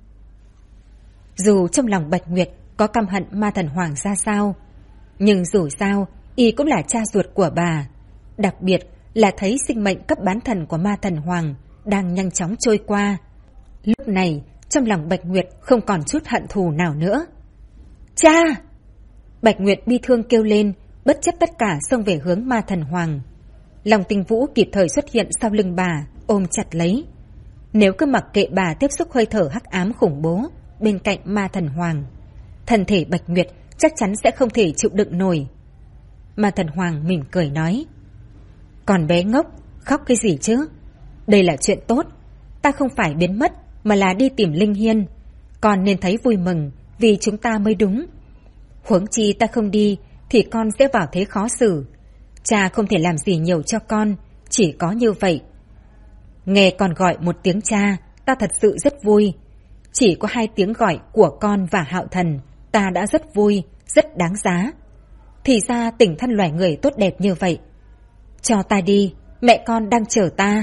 Dù trong lòng Bạch Nguyệt có căm hận ma thần hoàng ra sao, nhưng dù sao y cũng là cha ruột của bà. Đặc biệt là thấy sinh mệnh cấp bán thần của ma thần hoàng đang nhanh chóng trôi qua. Lúc này trong lòng Bạch Nguyệt không còn chút hận thù nào nữa. Cha! Bạch Nguyệt bi thương kêu lên, bất chấp tất cả xông về hướng ma thần hoàng. Long Tinh Vũ kịp thời xuất hiện sau lưng bà, ôm chặt lấy. Nếu cứ mặc kệ bà tiếp xúc hơi thở hắc ám khủng bố bên cạnh ma thần hoàng, thân thể Bạch Nguyệt chắc chắn sẽ không thể chịu đựng nổi. Ma thần hoàng mỉm cười nói. Còn bé ngốc, khóc cái gì chứ? Đây là chuyện tốt. Ta không phải biến mất mà là đi tìm Linh Hiên. Con nên thấy vui mừng vì chúng ta mới đúng. Huống chi ta không đi thì con sẽ vào thế khó xử. Cha không thể làm gì nhiều cho con, chỉ có như vậy. Nghe con gọi một tiếng cha, ta thật sự rất vui. Chỉ có 2 tiếng gọi của con và Hạo Thần, ta đã rất vui, rất đáng giá. Thì ra tình thân loài người tốt đẹp như vậy. Cho ta đi, mẹ con đang chờ ta.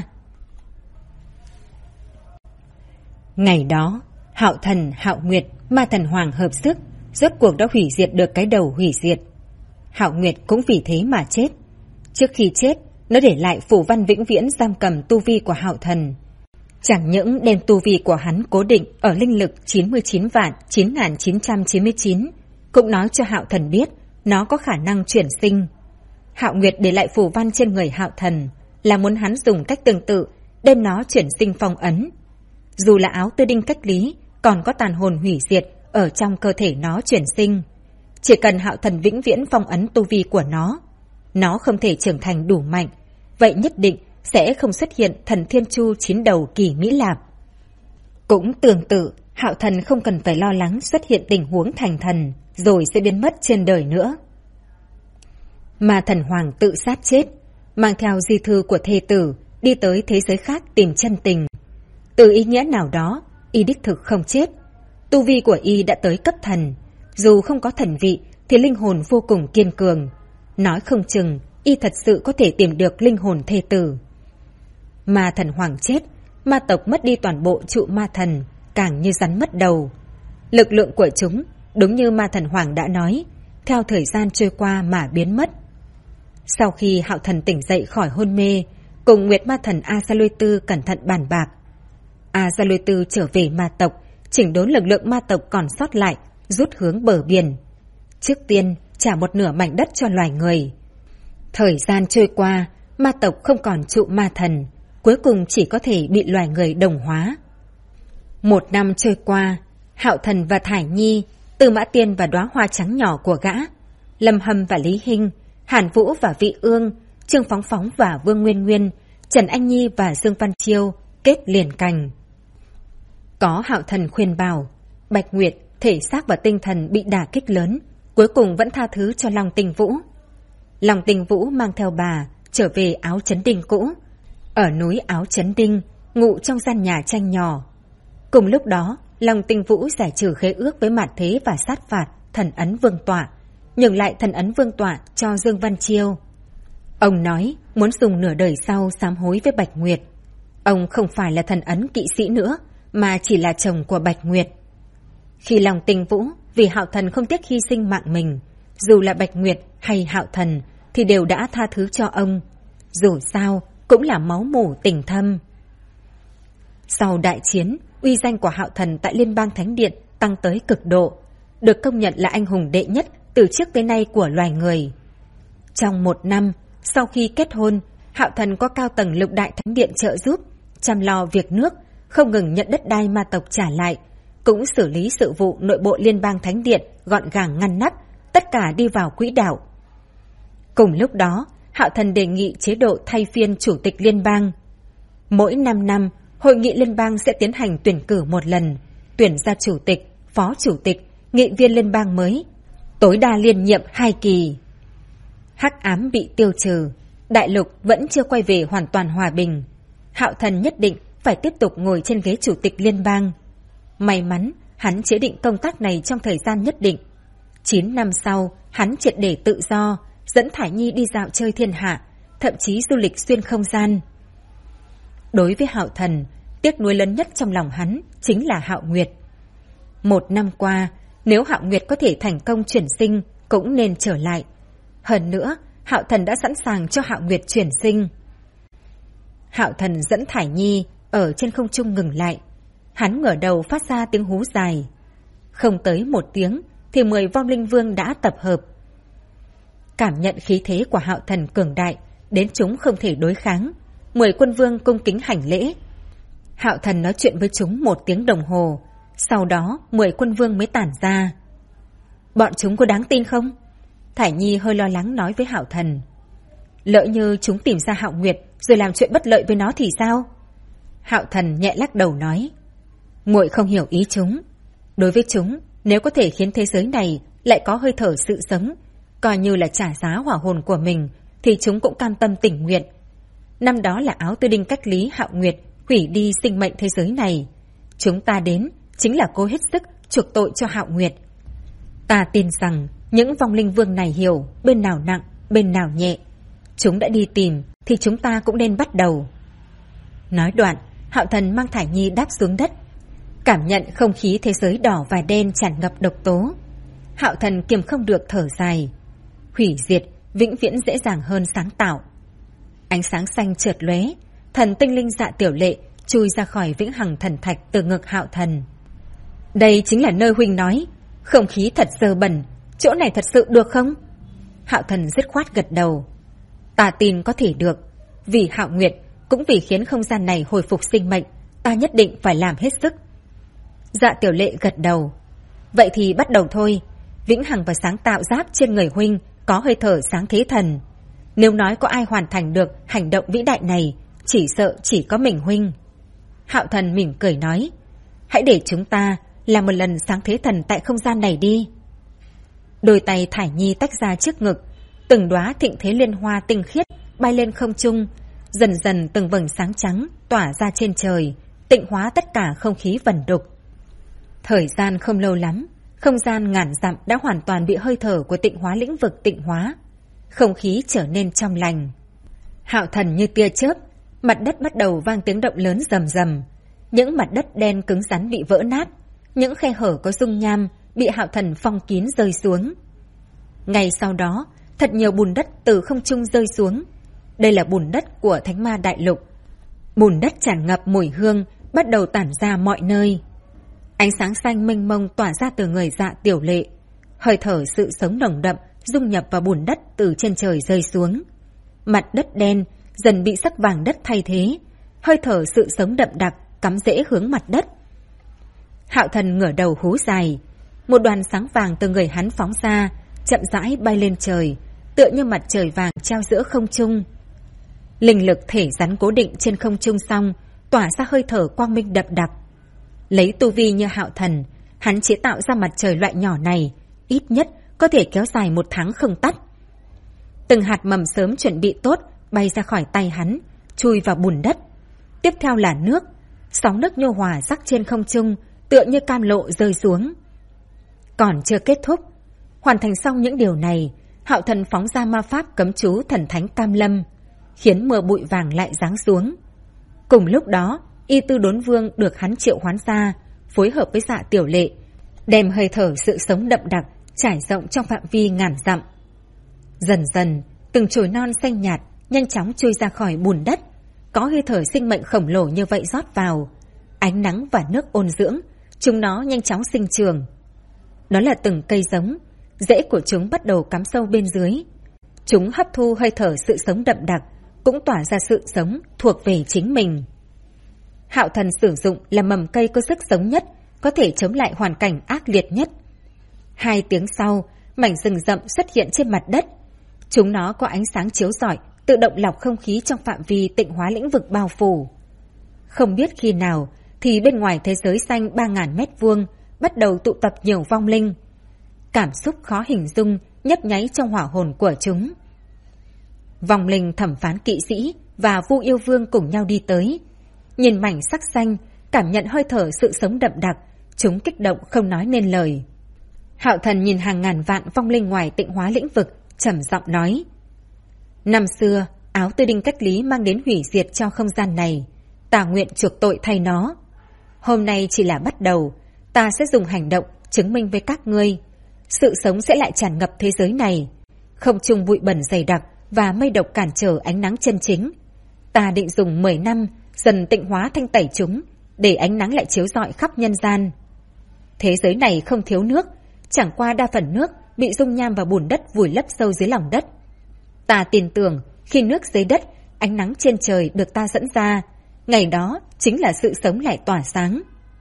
Ngày đó, Hạo Thần, Hạo Nguyệt, ma thần hoàng hợp sức, rốt cuộc đã hủy diệt được cái đầu hủy diệt. Hạo Nguyệt cũng vì thế mà chết. Trước khi chết, nó để lại phù văn vĩnh viễn giam cầm tu vi của Hạo Thần. Chẳng những đem tu vi của hắn cố định ở linh lực 99.999, cũng nói cho Hạo Thần biết nó có khả năng chuyển sinh. Hạo Nguyệt để lại phù văn trên người Hạo Thần là muốn hắn dùng cách tương tự đem nó chuyển sinh phong ấn. Dù là áo tư đinh cách lý, còn có tàn hồn hủy diệt ở trong cơ thể nó chuyển sinh. Chỉ cần Hạo Thần vĩnh viễn phong ấn tu vi của nó không thể trưởng thành đủ mạnh, vậy nhất định sẽ không xuất hiện thần Thiên Chu 9 đầu Kỳ Mỹ Lạp. Cũng tương tự, Hạo Thần không cần phải lo lắng xuất hiện tình huống thành thần rồi sẽ biến mất trên đời nữa. Mà Thần Hoàng tự sát chết, mang theo di thư của thê tử đi tới thế giới khác tìm chân tình. Từ ý nghĩa nào đó, y đích thực không chết. Tu vi của y đã tới cấp thần, dù không có thần vị thì linh hồn vô cùng kiên cường. Nói không chừng y thật sự có thể tìm được linh hồn thê tử. Mà Thần Hoàng chết, ma tộc mất đi toàn bộ trụ ma thần, càng như rắn mất đầu. Lực lượng của chúng, đúng như ma Thần Hoàng đã nói, theo thời gian trôi qua mà biến mất. Sau khi Hạo Thần tỉnh dậy khỏi hôn mê, cùng Nguyệt Ma Thần A Sa Lôi Tư cẩn thận bàn bạc. A Sa Lôi Tư trở về ma tộc, chỉnh đốn lực lượng ma tộc còn sót lại, rút hướng bờ biển. Trước tiên trả một nửa mảnh đất cho loài người. Thời gian trôi qua, ma tộc không còn trụ ma thần, cuối cùng chỉ có thể bị loài người đồng hóa. 1 năm trôi qua, Hạo Thần và Thải Nhi, Tư Mã Tiên và đóa hoa trắng nhỏ của gã, Lâm Hâm và Lý Hinh, Hàn Vũ và Vị Ương, Trương Phóng Phóng và Vương Nguyên Nguyên, Trần Anh Nhi và Dương Văn Chiêu kết liền cành. Có Hạo Thần khuyên bảo, Bạch Nguyệt thể xác và tinh thần bị đả kích lớn, cuối cùng vẫn tha thứ cho Long Tinh Vũ. Long Tinh Vũ mang theo bà trở về Áo Chấn Đinh cũ, ở núi Áo Chấn Đinh, ngụ trong gian nhà tranh nhỏ. Cùng lúc đó, Long Tinh Vũ giải trừ khế ước với Mạt Thế và sát phạt thần ấn Vương Tọa, nhường lại thần ấn Vương Tọa cho Dương Văn Chiêu. Ông nói muốn dùng nửa đời sau sám hối với Bạch Nguyệt. Ông không phải là thần ấn kỵ sĩ nữa, mà chỉ là chồng của Bạch Nguyệt. Khi Long Tinh Vũ vì Hạo Thần không tiếc hy sinh mạng mình, dù là Bạch Nguyệt hay Hạo Thần thì đều đã tha thứ cho ông. Dù sao cũng là máu mủ tình thâm. Sau đại chiến, uy danh của Hạo Thần tại Liên bang Thánh Điện tăng tới cực độ, được công nhận là anh hùng đệ nhất từ trước tới nay của loài người. Trong 1 năm, sau khi kết hôn, Hạo Thần có cao tầng Lục Đại Thánh Điện trợ giúp, chăm lo việc nước, không ngừng nhận đất đai ma tộc trả lại, cũng xử lý sự vụ nội bộ Liên bang Thánh Điện gọn gàng ngăn nắp, tất cả đi vào quỹ đạo. Cùng lúc đó, Hạo Thần đề nghị chế độ thay phiên chủ tịch liên bang. Mỗi 5 năm, hội nghị liên bang sẽ tiến hành tuyển cử một lần, tuyển ra chủ tịch, phó chủ tịch, nghị viên liên bang mới, tối đa liên nhiệm 2 kỳ. Hắc ám bị tiêu trừ, đại lục vẫn chưa quay về hoàn toàn hòa bình. Hạo Thần nhất định phải tiếp tục ngồi trên ghế chủ tịch liên bang. May mắn, hắn chế định công tác này trong thời gian nhất định. 9 năm sau, hắn triệt để tự do, dẫn Thải Nhi đi dạo chơi thiên hạ, thậm chí du lịch xuyên không gian. Đối với Hạo Thần, tiếc nuối lớn nhất trong lòng hắn chính là Hạo Nguyệt. 1 năm qua, nếu Hạo Nguyệt có thể thành công chuyển sinh, cũng nên trở lại. Hơn nữa, Hạo Thần đã sẵn sàng cho Hạo Nguyệt chuyển sinh. Hạo Thần dẫn Thải Nhi ở trên không trung ngừng lại. Hắn ngửa đầu phát ra tiếng hú dài. Không tới 1 tiếng thì 10 vong linh vương đã tập hợp. Cảm nhận khí thế của Hạo Thần cường đại, đến chúng không thể đối kháng. 10 quân vương cung kính hành lễ. Hạo Thần nói chuyện với chúng 1 tiếng đồng hồ, sau đó 10 quân vương mới tản ra. Bọn chúng có đáng tin không? Thải Nhi hơi lo lắng nói với Hạo Thần. Lỡ như chúng tìm ra Hạo Nguyệt rồi làm chuyện bất lợi với nó thì sao? Hạo Thần nhẹ lắc đầu nói. Muội không hiểu ý chúng. Đối với chúng, nếu có thể khiến thế giới này lại có hơi thở sự sống, coi như là trả giá hỏa hồn của mình, thì chúng cũng cam tâm tình nguyện. Năm đó là Áo Tư Đinh cách lý Hạo Nguyệt hủy đi sinh mệnh thế giới này. Chúng ta đến chính là cố hết sức chuộc tội cho Hạo Nguyệt. Ta tin rằng những vong linh vương này hiểu bên nào nặng, bên nào nhẹ. Chúng đã đi tìm thì chúng ta cũng nên bắt đầu. Nói đoạn, Hạo Thần mang Thải Nhi đáp xuống đất. Cảm nhận không khí thế giới đỏ và đen tràn ngập độc tố, Hạo Thần kiềm không được thở dài. Hủy diệt vĩnh viễn dễ dàng hơn sáng tạo. Ánh sáng xanh chợt lóe, thần tinh linh Dạ Tiểu Lệ chui ra khỏi vĩnh hằng thần thạch từ ngực Hạo Thần. Đây chính là nơi huynh nói, không khí thật dơ bẩn, chỗ này thật sự được không? Hạo Thần dứt khoát gật đầu. Ta tin có thể được, vì Hạo Nguyệt cũng vì khiến không gian này hồi phục sinh mệnh, ta nhất định phải làm hết sức. Dạ Tiểu Lệ gật đầu. Vậy thì bắt đầu thôi. vĩnh hằng và sáng tạo giáp trên người huynh có hơi thở sáng thế thần. Nếu nói có ai hoàn thành được hành động vĩ đại này, chỉ sợ chỉ có mình huynh. Hạo Thần mỉm cười nói, hãy để chúng ta làm một lần sáng thế thần tại không gian này đi. Đôi tay Thải Nhi tách ra trước ngực, từng đóa thịnh thế liên hoa tinh khiết bay lên không trung, dần dần từng vầng sáng trắng tỏa ra trên trời, tịnh hóa tất cả không khí vẩn đục. Thời gian không lâu lắm, không gian ngàn dặm đã hoàn toàn bị hơi thở của tịnh hóa lĩnh vực tịnh hóa, không khí trở nên trong lành. Hạo Thần như tia chớp, mặt đất bắt đầu vang tiếng động lớn rầm rầm, những mặt đất đen cứng rắn bị vỡ nát, những khe hở có dung nham bị Hạo Thần phong kín rơi xuống. Ngay sau đó, thật nhiều bùn đất từ không trung rơi xuống. Đây là bùn đất của Thánh Ma Đại Lục. Bùn đất tràn ngập mùi hương, bắt đầu tản ra mọi nơi. Ánh sáng xanh mênh mông tỏa ra từ người Dạ Tiểu Lệ. Hơi thở sự sống nồng đậm dung nhập vào bùn đất từ trên trời rơi xuống. Mặt đất đen dần bị sắc vàng đất thay thế. Hơi thở sự sống đậm đặc cắm rễ hướng mặt đất. Hạo Thần ngửa đầu hú dài. Một đoàn sáng vàng từ người hắn phóng ra, chậm rãi bay lên trời, tựa như mặt trời vàng treo giữa không trung. Linh lực thể rắn cố định trên không trung xong, tỏa ra hơi thở quang minh đậm đặc. Lấy tu vi như Hạo Thần, hắn chế tạo ra mặt trời loại nhỏ này, ít nhất có thể kéo dài 1 tháng không tắt. Từng hạt mầm sớm chuẩn bị tốt bay ra khỏi tay hắn, chui vào bùn đất. Tiếp theo là nước, sóng nước nhô hòa rắc trên không trung, tựa như cam lộ rơi xuống. Còn chưa kết thúc, hoàn thành xong những điều này, Hạo Thần phóng ra ma pháp cấm chú thần thánh Cam Lâm, khiến mưa bụi vàng lại giáng xuống. Cùng lúc đó, Y Tư Đốn Vương được hắn triệu hoán ra, phối hợp với Dạ Tiểu Lệ, đem hơi thở sự sống đậm đặc trải rộng trong phạm vi ngàn dặm. Dần dần, từng chồi non xanh nhạt nhanh chóng trôi ra khỏi bùn đất, có hơi thở sinh mệnh khổng lồ như vậy rót vào. Ánh nắng và nước ôn dưỡng, chúng nó nhanh chóng sinh trưởng. Đó là từng cây giống, rễ của chúng bắt đầu cắm sâu bên dưới. Chúng hấp thu hơi thở sự sống đậm đặc, cũng tỏa ra sự sống thuộc về chính mình. Hạo Thần sử dụng là mầm cây có sức sống nhất, có thể chống lại hoàn cảnh ác liệt nhất. 2 tiếng sau, mảnh rừng rậm xuất hiện trên mặt đất. Chúng nó có ánh sáng chiếu rọi, tự động lọc không khí trong phạm vi tịnh hóa lĩnh vực bao phủ. Không biết khi nào thì bên ngoài thế giới xanh 3.000 mét vuông bắt đầu tụ tập nhiều vong linh. Cảm xúc khó hình dung nhấp nháy trong hỏa hồn của chúng. Vong linh Thẩm Phán Kỵ Sĩ và Vu Yêu Vương cùng nhau đi tới. Nhìn mảnh sắc xanh, cảm nhận hơi thở sự sống đậm đặc, chúng kích động không nói nên lời. Hạo Thần nhìn hàng ngàn vạn vong linh ngoài tịnh hóa lĩnh vực, trầm giọng nói. Năm xưa, áo tư đinh cách lý mang đến hủy diệt cho không gian này. Ta nguyện chuộc tội thay nó. Hôm nay chỉ là bắt đầu, ta sẽ dùng hành động chứng minh với các ngươi. Sự sống sẽ lại tràn ngập thế giới này. Không trung bụi bẩn dày đặc và mây độc cản trở ánh nắng chân chính. Ta định dùng 10 năm dần tịnh hóa thanh tẩy chúng, để ánh nắng lại chiếu rọi khắp nhân gian. Thế giới này không thiếu nước, chẳng qua đa phần nước bị dung nham và bùn đất vùi lấp sâu dưới lòng đất. Ta tin tưởng khi nước dưới đất, ánh nắng trên trời được ta dẫn ra, ngày đó chính là sự sống lại tỏa sáng.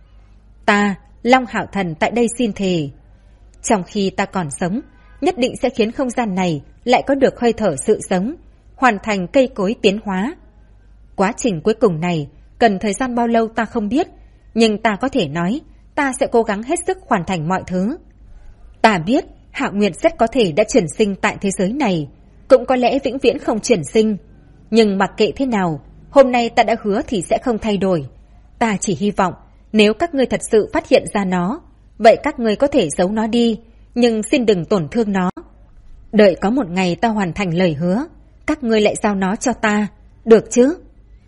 Ta, Long Hạo Thần tại đây xin thề, trong khi ta còn sống, nhất định sẽ khiến không gian này lại có được hơi thở sự sống, hoàn thành cây cối tiến hóa. Quá trình cuối cùng này cần thời gian bao lâu ta không biết, nhưng ta có thể nói ta sẽ cố gắng hết sức hoàn thành mọi thứ. Ta biết Hạo Nguyệt rất có thể đã chuyển sinh tại thế giới này, cũng có lẽ vĩnh viễn không chuyển sinh. Nhưng mặc kệ thế nào, hôm nay ta đã hứa thì sẽ không thay đổi. Ta chỉ hy vọng nếu các ngươi thật sự phát hiện ra nó, vậy các ngươi có thể giấu nó đi, nhưng xin đừng tổn thương nó. Đợi có một ngày ta hoàn thành lời hứa, các ngươi lại giao nó cho ta, được chứ?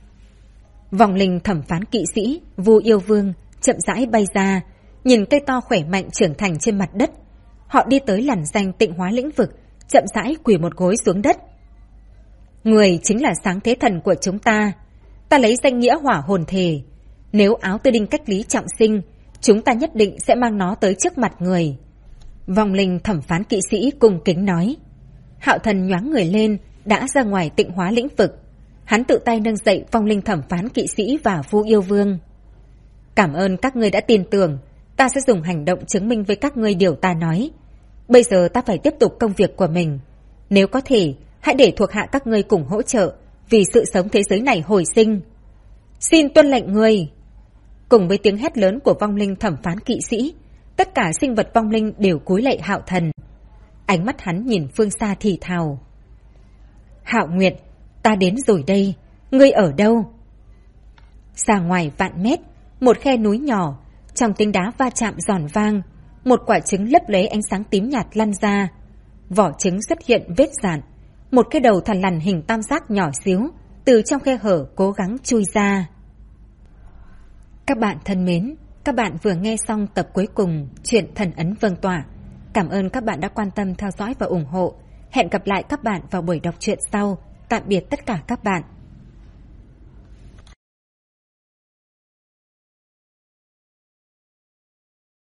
Vòng linh Thẩm Phán Kỵ Sĩ, Vu Yêu Vương chậm rãi bay ra, nhìn cây to khỏe mạnh trưởng thành trên mặt đất. Họ đi tới làn danh tịnh hóa lĩnh vực, chậm rãi quỳ một gối xuống đất. Người chính là sáng thế thần của chúng ta. Ta lấy danh nghĩa hỏa hồn thề, nếu áo tư đinh cách lý trọng sinh, chúng ta nhất định sẽ mang nó tới trước mặt người. Vòng linh Thẩm Phán Kỵ Sĩ cung kính nói. Hạo Thần nhoáng người lên, đã ra ngoài tịnh hóa lĩnh vực. Hắn tự tay nâng dậy vong linh Thẩm Phán Kỵ Sĩ và Vu Yêu Vương. Cảm ơn các ngươi đã tin tưởng, ta sẽ dùng hành động chứng minh với các ngươi điều ta nói. Bây giờ ta phải tiếp tục công việc của mình. Nếu có thể, hãy để thuộc hạ các ngươi cùng hỗ trợ vì sự sống thế giới này hồi sinh. Xin tuân lệnh người. Cùng với tiếng hét lớn của vong linh thẩm phán kỵ sĩ, tất cả sinh vật vong linh đều cúi lạy Hạo Thần. Ánh mắt hắn nhìn phương xa thì thào. Hạo Nguyệt, ta đến rồi đây, ngươi ở đâu? Xa ngoài vạn mét, một khe núi nhỏ, trong tiếng đá va chạm giòn vang, một quả trứng lấp lấy ánh sáng tím nhạt lăn ra. Vỏ trứng xuất hiện vết dạn, một cái đầu thằn lằn hình tam giác nhỏ xíu từ trong khe hở cố gắng chui ra. Các bạn thân mến, các bạn vừa nghe xong tập cuối cùng truyện Thần Ấn Vương Tỏa. Cảm ơn các bạn đã quan tâm theo dõi và ủng hộ. Hẹn gặp lại các bạn vào buổi đọc truyện sau. Tạm biệt tất cả các bạn.